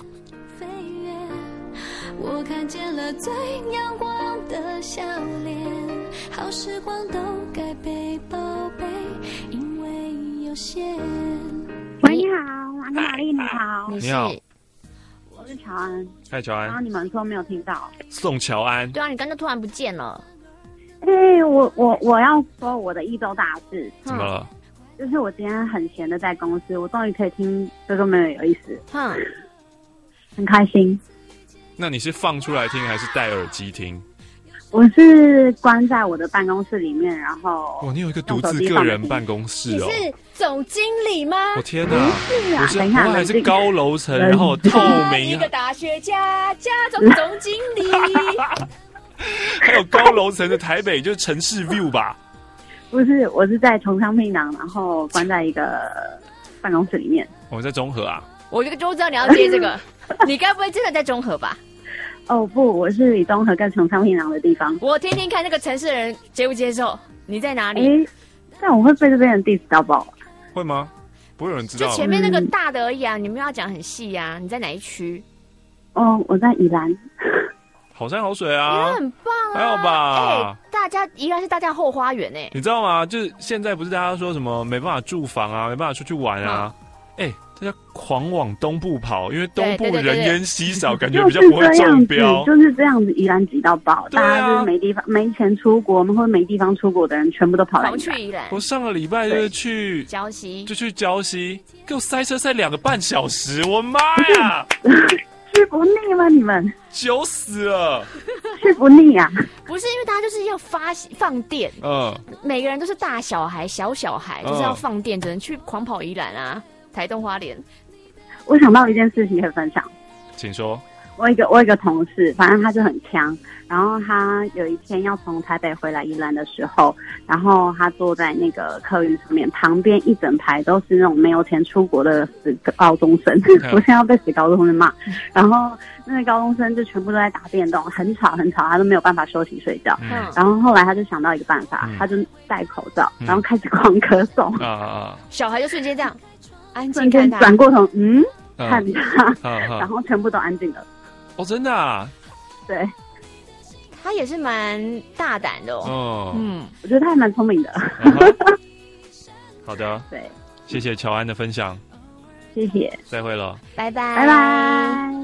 我看见了最阳光的笑脸，好时光都该被宝贝，因为有限。 喂，你好，安娜玛丽，你好， 你好， 我是乔安。 嗨，乔安。 然后你们说没有听到， 宋乔安。 对啊，你刚才突然不见了。 哎、欸，我我我要说我的一周大事。 怎么了？ 就是我今天很闲的在公司，我终于可以听这个没有有意思， 嗯， 很开心。 那你是放出来听还是戴耳机听？ 我是关在我的办公室里面，然后哇，你有一个独自个人办公室哦？ 你是总经理吗？ 我天哪！ 不是啊， 不是， 等一下， 还是高楼层，然后透明， 一个大学家，家总总经理， 还有高楼层的台北，就是城市 view 吧？ 不是，我是在崇昌槟榔，然后关在一个办公室里面。 我们在中和啊。 我这个就知道你要接这个，你该不会真的在中和吧？ 哦不，我是以中和跟崇昌槟榔的地方。 我听听看那个城市的人接不接受？你在哪里？ 哎，但我会被这边人 diss 到爆。 会吗？不会有人知道。 就前面那个大的而已啊，你们要讲很细啊。你在哪一区？ 哦，我在宜兰。 好山好水啊， 宜兰很棒啊， 还好吧？ 哎，大家宜兰是大家后花园哎， 你知道吗？就是现在不是大家说什么没办法住房啊，没办法出去玩啊？哎、嗯，大家狂往东部跑，因为东部人烟稀少，感觉比较不会中标。 就是这样子，宜兰挤到爆，大家就是没地方、没钱出国，或者没地方出国的人，全部都跑来宜兰。 去宜兰。 我上个礼拜就是去礁溪， 就去礁溪，给我塞车塞两个半小时，我妈呀！ 去不腻吗？你们久死了， 去不腻啊？ 不是，因为大家就是要发放电， 嗯， 每个人都是大小孩、小小孩，就是要放电，只能去狂跑宜兰啊，台东花莲。 我想到一件事情可以分享， 请说。 我有一个我有一个同事，反正他就很强。然后他有一天要从台北回来宜兰的时候，然后他坐在那个客运上面，旁边一整排都是那种没有钱出国的死高中生。我现在要被死高中生骂。然后那个高中生就全部都在打电动，很吵很吵，他都没有办法休息睡觉。嗯、然后后来他就想到一个办法，嗯、他就戴口罩，然后开始狂咳嗽。啊啊！ 小孩就瞬间这样安静看他，瞬间转过头，嗯， 嗯看他， 嗯嗯、 然后全部都安静了。 哦，真的啊？ 对， 他也是蛮大胆的哦。 哦嗯，我觉得他还蛮聪明的。 Uh-huh. 好的， 对， 谢谢乔安的分享， 谢谢， 再会了， 拜拜， 拜拜。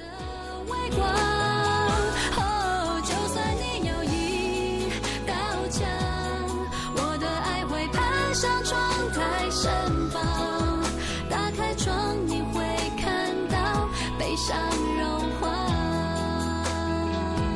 上窗台盛放，打开窗你会看到悲伤融化。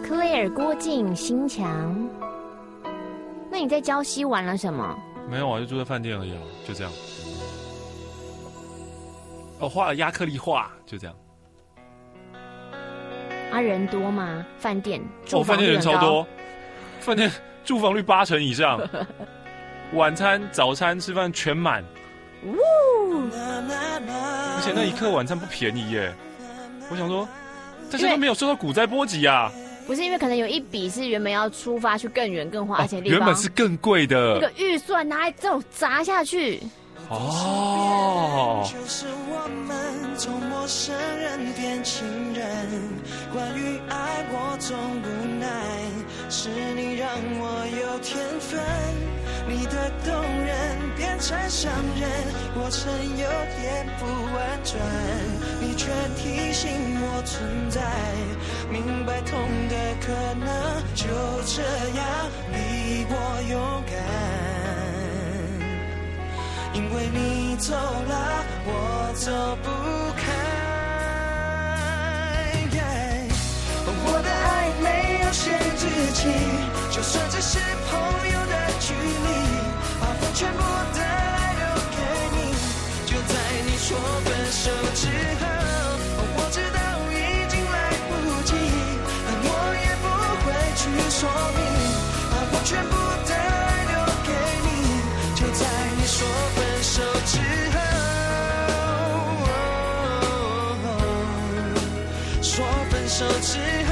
Claire 郭靖新强。那你在礁溪玩了什么？ 没有啊，就住在饭店而已啊，就这样。哦，画了亚克力画，就这样。 啊，人多吗？饭店哦，饭店人超多，饭店住房率八成以上，晚餐、早餐、吃饭全满。 呜！ 而且那一客晚餐不便宜耶，我想说，大家都没有受到股灾波及啊。 不是因为可能有一笔是原本要出发去更远更花钱的地方， 哦， 原本是更贵的， 那个预算拿来这种砸下去。 哦， 就是我们从陌生人变情人，关于爱我总无奈，是你让我有天分，你的动人变成伤人，过程有点不婉转，你却提醒我存在，明白痛的可能就这样比我勇敢。因为你走了，我走不开。Yeah, 我的爱没有限制期，就算只是朋友的距离，把我全部的爱留给你。就在你说分手之后，我知道已经来不及，但我也不会去说明，把我全部的爱留给你。就在你说分手之后，说分手之后，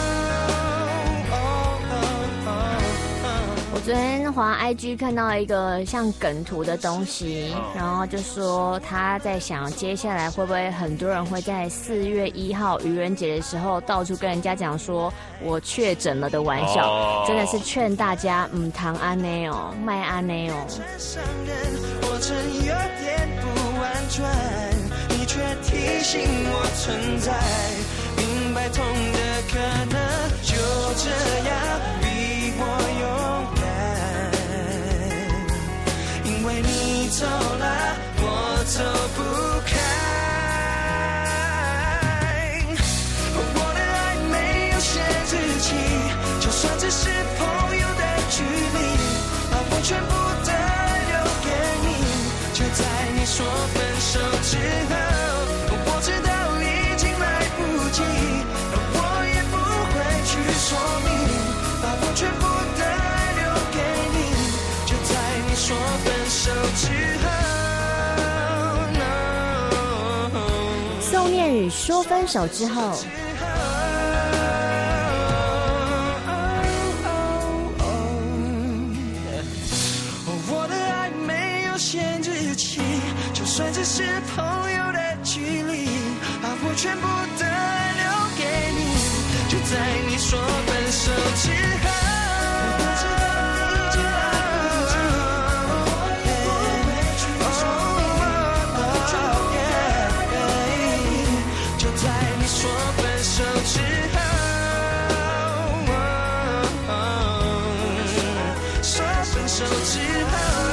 我昨天滑 I G 看到一个像梗图的东西，然后就说他在想接下来会不会很多人会在四月一号愚人节的时候到处跟人家讲说我确诊了的玩笑，哦，真的是劝大家唔通安呢哦，卖安呢哦。 过程有点不婉转，你却提醒我存在，明白痛的可能就这样比我勇敢。因为你走了，我走不开。我的爱没有限制期，就算只是朋友的距离，把我全部的在你说分手之后，我知道已经来不及，我也不会去说明，把我全部的爱留给你。就在你说分手之后， no, 宋念宇说分手之后。 就算只是朋友的距离，把我全部的爱留给你。就在你说分手之后，我知道已经来不及，我也不会去说明，把我全部的爱给你。就在你说分手之后，说分手之后。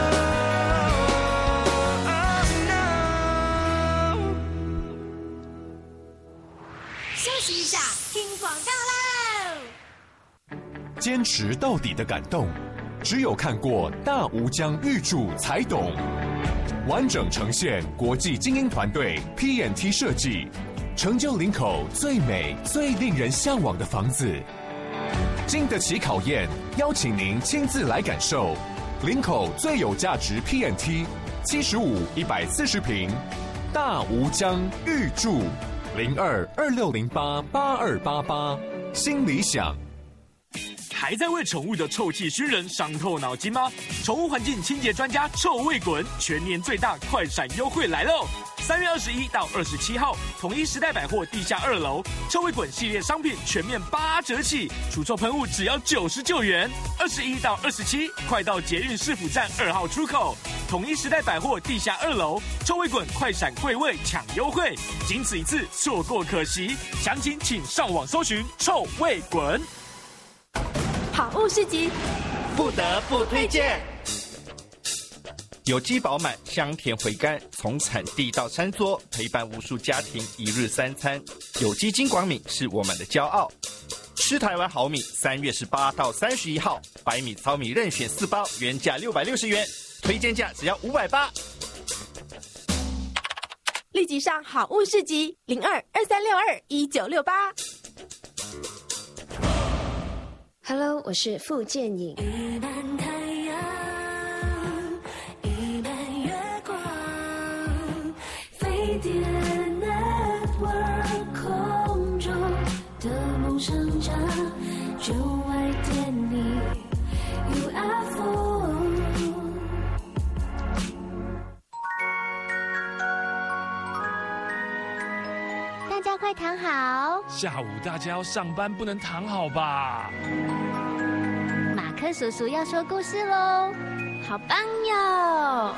坚持到底的感动，只有看过大吴江预铸才懂。完整呈现国际精英团队 P and T 设计，成就林口最美、最令人向往的房子。经得起考验，邀请您亲自来感受林口最有价值 P and T， 七十五一百四十平，大吴江预铸零二二六零八八二八八，新理想。 还在为宠物的臭气熏人伤透脑筋吗？宠物环境清洁专家臭味滚全年最大快闪优惠来喽！三月二十一到二十七号，统一时代百货地下二楼，臭味滚系列商品全面八折起，除臭喷雾只要九十九元。二十一到二十七，快到捷运市府站二号出口，统一时代百货地下二楼，臭味滚快闪柜位抢优惠，仅此一次，错过可惜。详情请上网搜寻臭味滚。 好物市集， 不得不推荐。有机饱满，香甜回甘，从产地到餐桌，陪伴无数家庭一日三餐。有机金广米是我们的骄傲。 吃台湾好米，三月十八到三十一号，白米糙米任选四包，原价六百六十元，推荐价只要五百八。 立即上好物市集零二二三六二一九六八。 Hello， 我是傅建颖。 一半太阳，一半月光，飞碟 Network 空中的梦想家，就爱点你 U F O。 大家快躺好。 下午大家要上班，不能躺好吧？ 马克叔叔要说故事喽，好棒哟！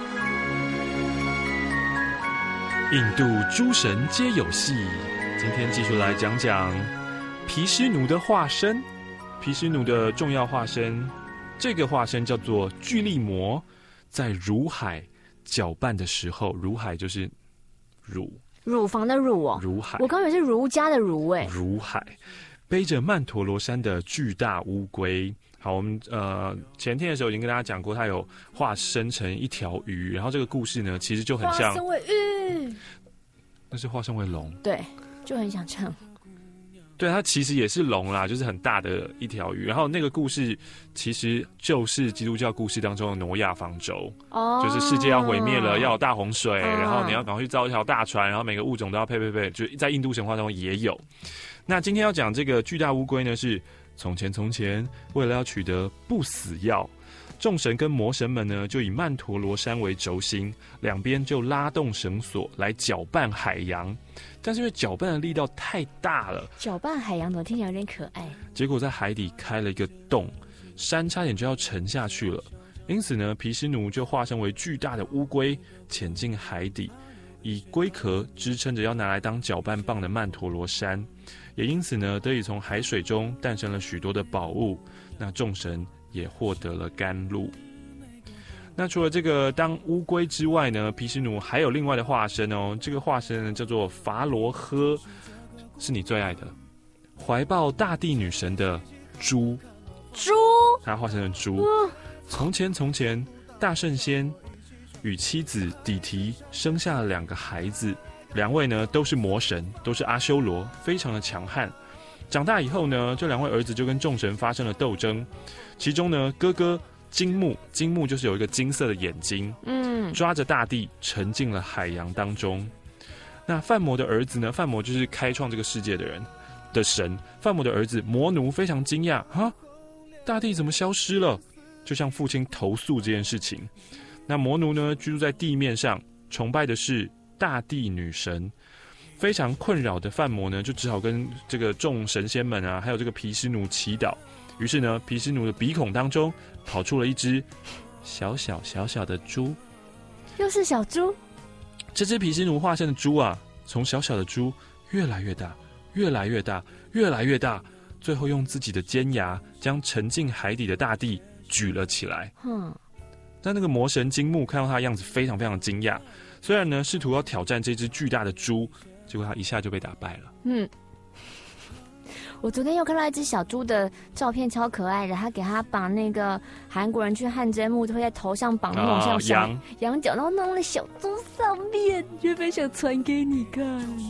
印度诸神皆有戏，今天继续来讲讲毗湿奴的化身。毗湿奴的重要化身，这个化身叫做巨力魔，在乳海搅拌的时候，乳海就是乳。 乳房的乳哦， 乳海， 我刚以为是儒家的儒哎。 乳海背着曼陀罗山的巨大乌龟。好，我们呃前天的时候已经跟大家讲过，它有化身成一条鱼，然后这个故事呢，其实就很像化身为鱼， 那是化身为龙， 对，就很想唱。 对，它其实也是龙啦，就是很大的一条鱼。然后那个故事其实就是基督教故事当中的挪亚方舟，哦，就是世界要毁灭了，要有大洪水，嗯、然后你要赶快去造一条大船，然后每个物种都要配配配，就在印度神话中也有。那今天要讲这个巨大乌龟呢，是从前从前为了要取得不死药，众神跟魔神们呢就以曼陀罗山为轴心，两边就拉动绳索来搅拌海洋。但是因为搅拌的力道太大了， 搅拌海洋怎么听起来有点可爱？ 结果在海底开了一个洞，山差点就要沉下去了。因此呢，毗湿奴就化身为巨大的乌龟，潜进海底，以龟壳支撑着要拿来当搅拌棒的曼陀罗山。也因此呢，得以从海水中诞生了许多的宝物。那众神也获得了甘露。那除了这个当乌龟之外呢，毗湿奴还有另外的化身哦。这个化身呢叫做伐罗诃，是你最爱的，怀抱大地女神的猪。 猪， 他化身成猪。嗯、从前从前，大圣仙与妻子底提生下了两个孩子，两位呢都是魔神，都是阿修罗，非常的强悍。长大以后呢，这两位儿子就跟众神发生了斗争。其中呢，哥哥金木，金木就是有一个金色的眼睛，嗯，抓着大地沉进了海洋当中。那范魔的儿子呢？范魔就是开创这个世界的人的神。范魔的儿子魔奴非常惊讶，哈，大地怎么消失了？就向父亲投诉这件事情。那魔奴呢，居住在地面上，崇拜的是大地女神。非常困扰的范魔呢，就只好跟这个众神仙们啊，还有这个毗湿奴祈祷。于是呢，毗湿奴的鼻孔当中跑出了一只小小小小的猪， 又是小猪。 这只毗湿奴化身的猪啊，从小小的猪越来越大，越来越大，越来越大，最后用自己的尖牙将沉进海底的大地举了起来。嗯，但那个魔神金木看到他的样子，非常非常惊讶。虽然呢，试图要挑战这只巨大的猪，结果他一下就被打败了。嗯。 我昨天又看到一只小猪的照片，超可爱的。他给他绑那个韩国人去汗蒸木，会在头上绑那种像羊羊角，然后弄在小猪上面，就分享传给你看。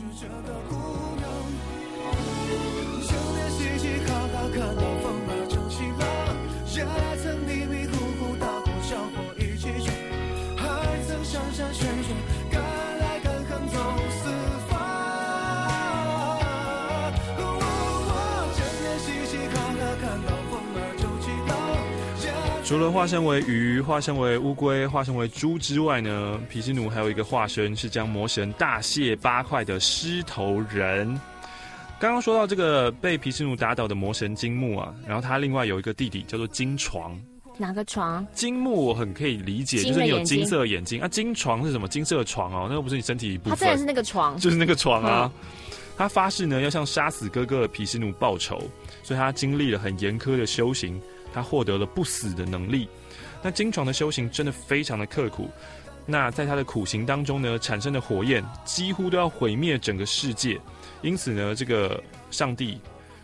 除了化身为鱼、化身为乌龟、化身为猪之外呢，毗湿奴还有一个化身是将魔神大卸八块的狮头人。刚刚说到这个被毗湿奴打倒的魔神金木啊，然后他另外有一个弟弟叫做金床。 哪个床？ 金木我很可以理解，就是你有金色的眼睛啊。金床是什么？金色的床哦，那个不是你身体一部分。 他真的是那个床， 就是那个床啊。嗯、他发誓呢要向杀死哥哥的毗湿奴报仇，所以他经历了很严苛的修行。他获得了不死的能力。那金床的修行真的非常的刻苦。那在他的苦行当中呢，产生的火焰几乎都要毁灭整个世界。因此呢，这个上帝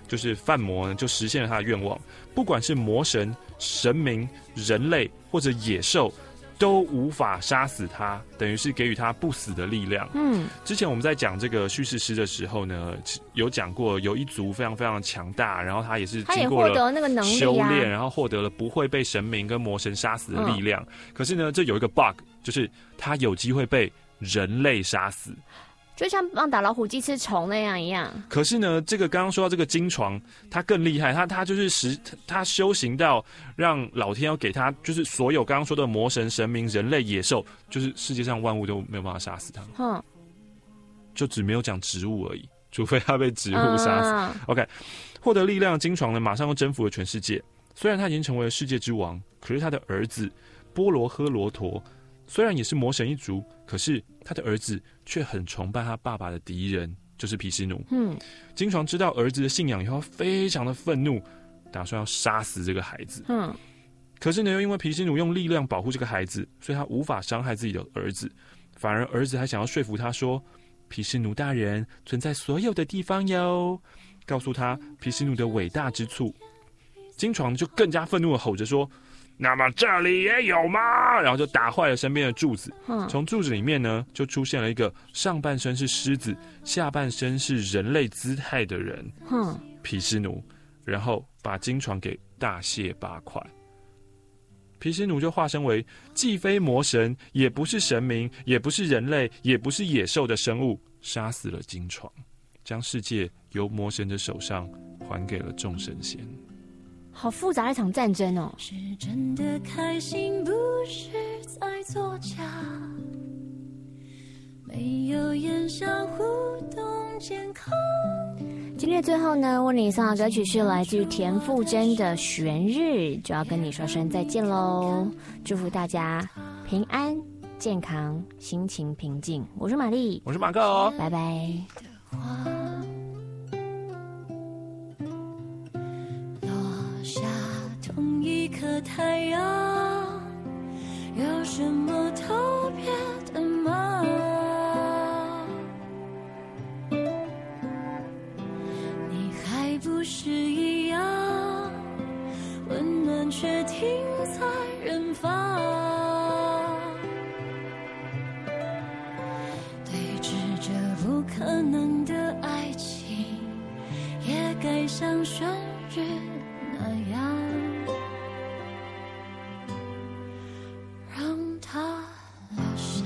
就是范魔呢，就实现了他的愿望。不管是魔神、神明、人类或者野兽，都无法杀死他，等于是给予他不死的力量。嗯，之前我们在讲这个叙事诗的时候呢，有讲过有一族非常非常强大，然后他也是经过了修炼，啊、然后获得了不会被神明跟魔神杀死的力量。嗯、可是呢，这有一个 bug， 就是他有机会被人类杀死。 就像帮打老虎鸡吃虫那样一样。 可是呢，这个刚刚说到这个金床，他更厉害，他他就是实他修行到让老天要给他，就是所有刚刚说的魔神、神明、人类、野兽，就是世界上万物都没有办法杀死他。嗯，就只没有讲植物而已，除非他被植物杀死。嗯、OK， 获得力量的金床呢，马上又征服了全世界。虽然他已经成为了世界之王，可是他的儿子波罗呵罗陀虽然也是魔神一族，可是他的儿子却很崇拜他爸爸的敌人，就是毗湿奴。嗯，金床知道儿子的信仰以后，非常的愤怒，打算要杀死这个孩子。嗯，可是呢，又因为毗湿奴用力量保护这个孩子，所以他无法伤害自己的儿子，反而儿子还想要说服他说，毗湿奴大人存在所有的地方哟，告诉他毗湿奴的伟大之处。金床就更加愤怒的吼着说，那么这里也有吗？然后就打坏了身边的柱子。从柱子里面呢，就出现了一个上半身是狮子，下半身是人类姿态的人，毗湿奴。然后把金床给大卸八块。毗湿奴就化身为既非魔神，也不是神明，也不是人类，也不是野兽的生物，杀死了金床，将世界由魔神的手上还给了众神仙。 好复杂的一场战争哦！ 是真的开心，不是在作假，没有言笑互动健康。 今天最后呢，为你送的歌曲是来自于田馥甄的《悬日》，就要跟你说声再见喽！祝福大家平安、健康、心情平静。我是玛丽， 我是马克哦， 拜拜。 下同一颗太阳，有什么特别的吗？你还不是一样，温暖却停在远方，对峙着不可能的爱情，也该像旋日那样，让它留下。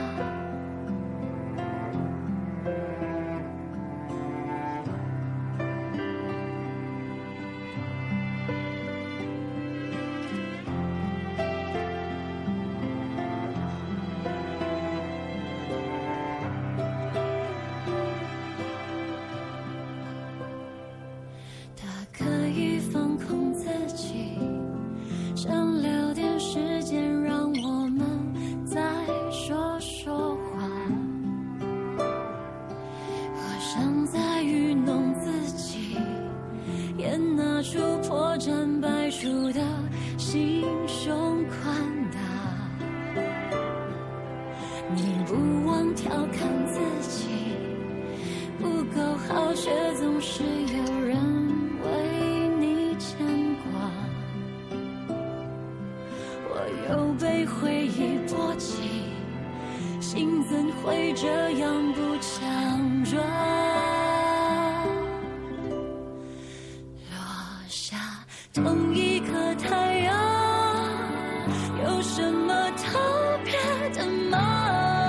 同一颗太阳，有什么特别的吗？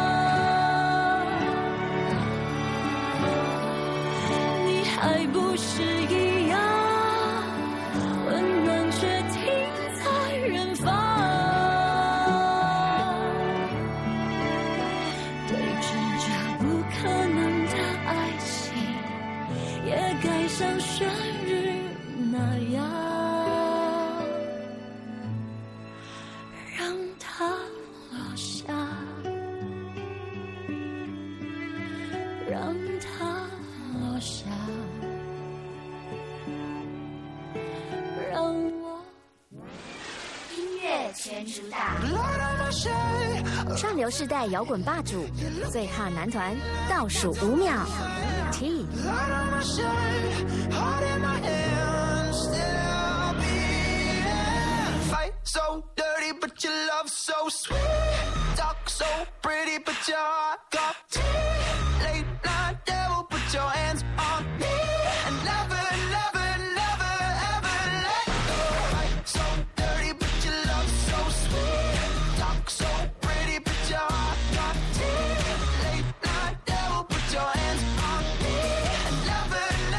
你还不是一样，温暖却停在远方，对峙着不可能的爱情，也该像旋日那样。 全主打上流世代摇滚霸主，最哈男团倒数五秒 T so sweet, talk so pretty, but your heart got